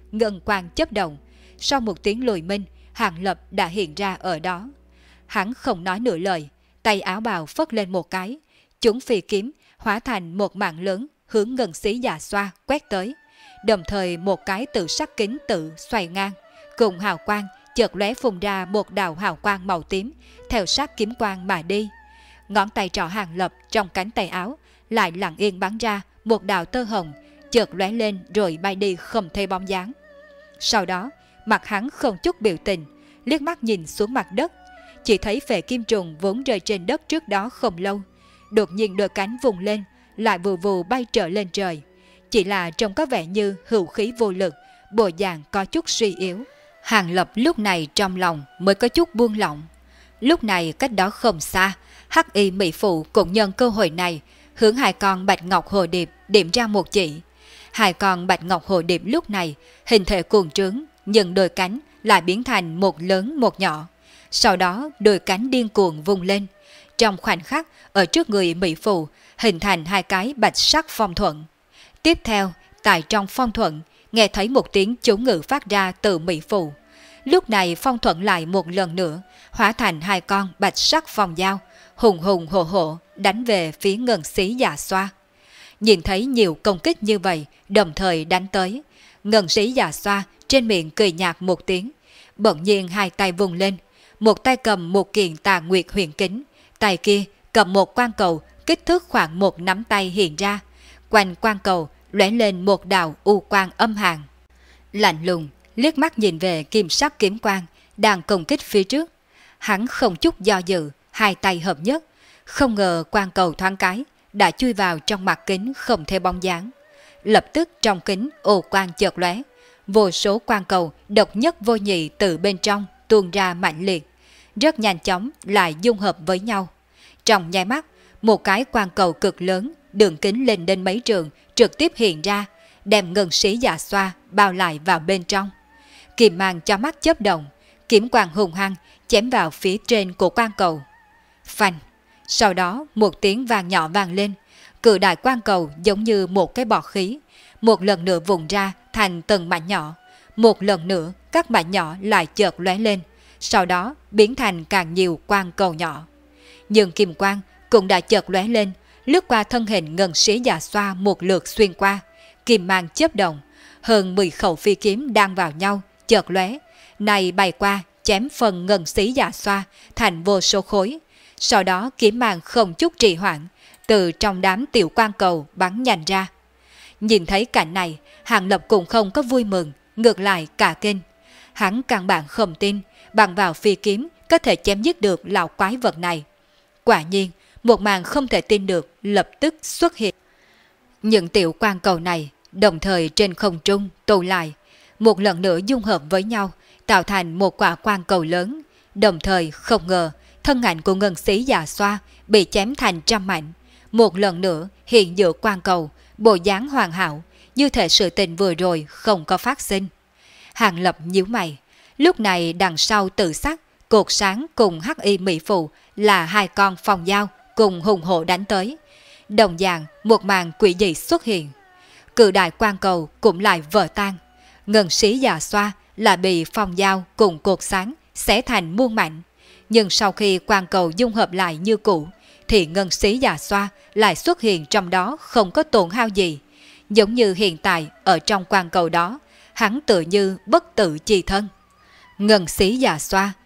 ngân quang chớp động. Sau một tiếng lùi minh, Hàng Lập đã hiện ra ở đó. Hắn không nói nửa lời, tay áo bào phất lên một cái, chúng phi kiếm hóa thành một mạng lớn hướng Ngân Xí Dạ Xoa quét tới. Đồng thời một cái tự sắc kính tự xoay ngang, cùng hào quang chợt lóe phun ra một đạo hào quang màu tím theo sát kiếm quang mà đi. Ngón tay trỏ Hàng Lập trong cánh tay áo lại lặng yên bắn ra một đạo tơ hồng, chợt lóe lên rồi bay đi không thấy bóng dáng. Sau đó, mặt hắn không chút biểu tình, liếc mắt nhìn xuống mặt đất, chỉ thấy phệ kim trùng vốn rơi trên đất trước đó không lâu, đột nhiên đôi cánh vùng lên, lại vù vù bay trở lên trời. Chỉ là trông có vẻ như hữu khí vô lực, bộ dạng có chút suy yếu. Hàng Lập lúc này trong lòng mới có chút buông lỏng. Lúc này cách đó không xa, Hắc Y Mỹ Phụ cũng nhân cơ hội này hướng hai con bạch ngọc hồ điệp điểm ra một chỉ. Hai con bạch ngọc hồ điệp lúc này hình thể cuồng trướng, nhưng đôi cánh lại biến thành một lớn một nhỏ. Sau đó đôi cánh điên cuồng vung lên, trong khoảnh khắc ở trước người Mỹ Phụ hình thành hai cái bạch sắc phong thuận. Tiếp theo, tại trong phong thuận nghe thấy một tiếng chú ngữ phát ra từ Mỹ Phụ. Lúc này phong thuận lại một lần nữa hóa thành hai con bạch sắc phong dao, hùng hùng hổ hổ đánh về phía Ngân Xí Dạ Xoa. Nhìn thấy nhiều công kích như vậy đồng thời đánh tới, Ngân Xí Dạ Xoa trên miệng cười nhạt một tiếng, bỗng nhiên hai tay vùng lên, một tay cầm một kiện Tà Nguyệt huyền kính, tay kia cầm một quan cầu kích thước khoảng một nắm tay hiện ra, quanh quan cầu lóe lên một đạo u quang âm hàn. Lạnh lùng liếc mắt nhìn về kim sắc kiếm quang đang công kích phía trước, hắn không chút do dự, hai tay hợp nhất, không ngờ quan cầu thoáng cái đã chui vào trong mặt kính không theo bóng dáng. Lập tức trong kính ô quang chợt lóe, vô số quan cầu độc nhất vô nhị từ bên trong tuôn ra mạnh liệt, rất nhanh chóng lại dung hợp với nhau. Trong nháy mắt, một cái quan cầu cực lớn, đường kính lên đến mấy trường trực tiếp hiện ra, đem Ngân Xí Dạ Xoa bao lại vào bên trong. Kìm mang cho mắt chớp động, kiếm quang hùng hăng chém vào phía trên của quan cầu. Phanh! Sau đó một tiếng vang nhỏ vang lên, cự đại quan cầu giống như một cái bọt khí, một lần nữa vùng ra thành từng mảnh nhỏ. Một lần nữa các mảnh nhỏ lại chợt lóe lên, sau đó biến thành càng nhiều quan cầu nhỏ. Nhưng kim quang cũng đã chợt lóe lên, lướt qua thân hình Ngân Xí Dạ Xoa một lượt xuyên qua, kim mang chớp động, hơn 10 khẩu phi kiếm đang vào nhau chợt lóe, này bay qua chém phần Ngân Xí Dạ Xoa thành vô số khối. Sau đó kiếm mang không chút trì hoãn, từ trong đám tiểu quan cầu bắn nhanh ra. Nhìn thấy cảnh này, Hàng Lập cũng không có vui mừng, ngược lại cả kinh. Hắn căn bản không tin bằng vào phi kiếm có thể chém giết được lão quái vật này. Quả nhiên, một màn không thể tin được lập tức xuất hiện. Những tiểu quan cầu này đồng thời trên không trung tụ lại, một lần nữa dung hợp với nhau, tạo thành một quả quan cầu lớn. Đồng thời không ngờ, thân ảnh của Ngân Xí Dạ Xoa bị chém thành trăm mảnh, một lần nữa hiện giữa quan cầu, bộ dáng hoàn hảo, như thể sự tình vừa rồi không có phát sinh. Hàng Lập nhíu mày, lúc này đằng sau tự sắc, cột sáng cùng Hắc Y Mỹ Phụ là hai con phong dao cùng hùng hổ đánh tới. Đồng dạng một màn quỷ dị xuất hiện, cự đại quan cầu cũng lại vỡ tan. Ngân Xí Dạ Xoa là bị phong dao cùng cột sáng xé thành muôn mảnh. Nhưng sau khi quan cầu dung hợp lại như cũ, thì Ngân Xí Dạ Xoa lại xuất hiện trong đó không có tổn hao gì. Giống như hiện tại ở trong quan cầu đó, hắn tự như bất tử chi thân. Ngân Xí Dạ Xoa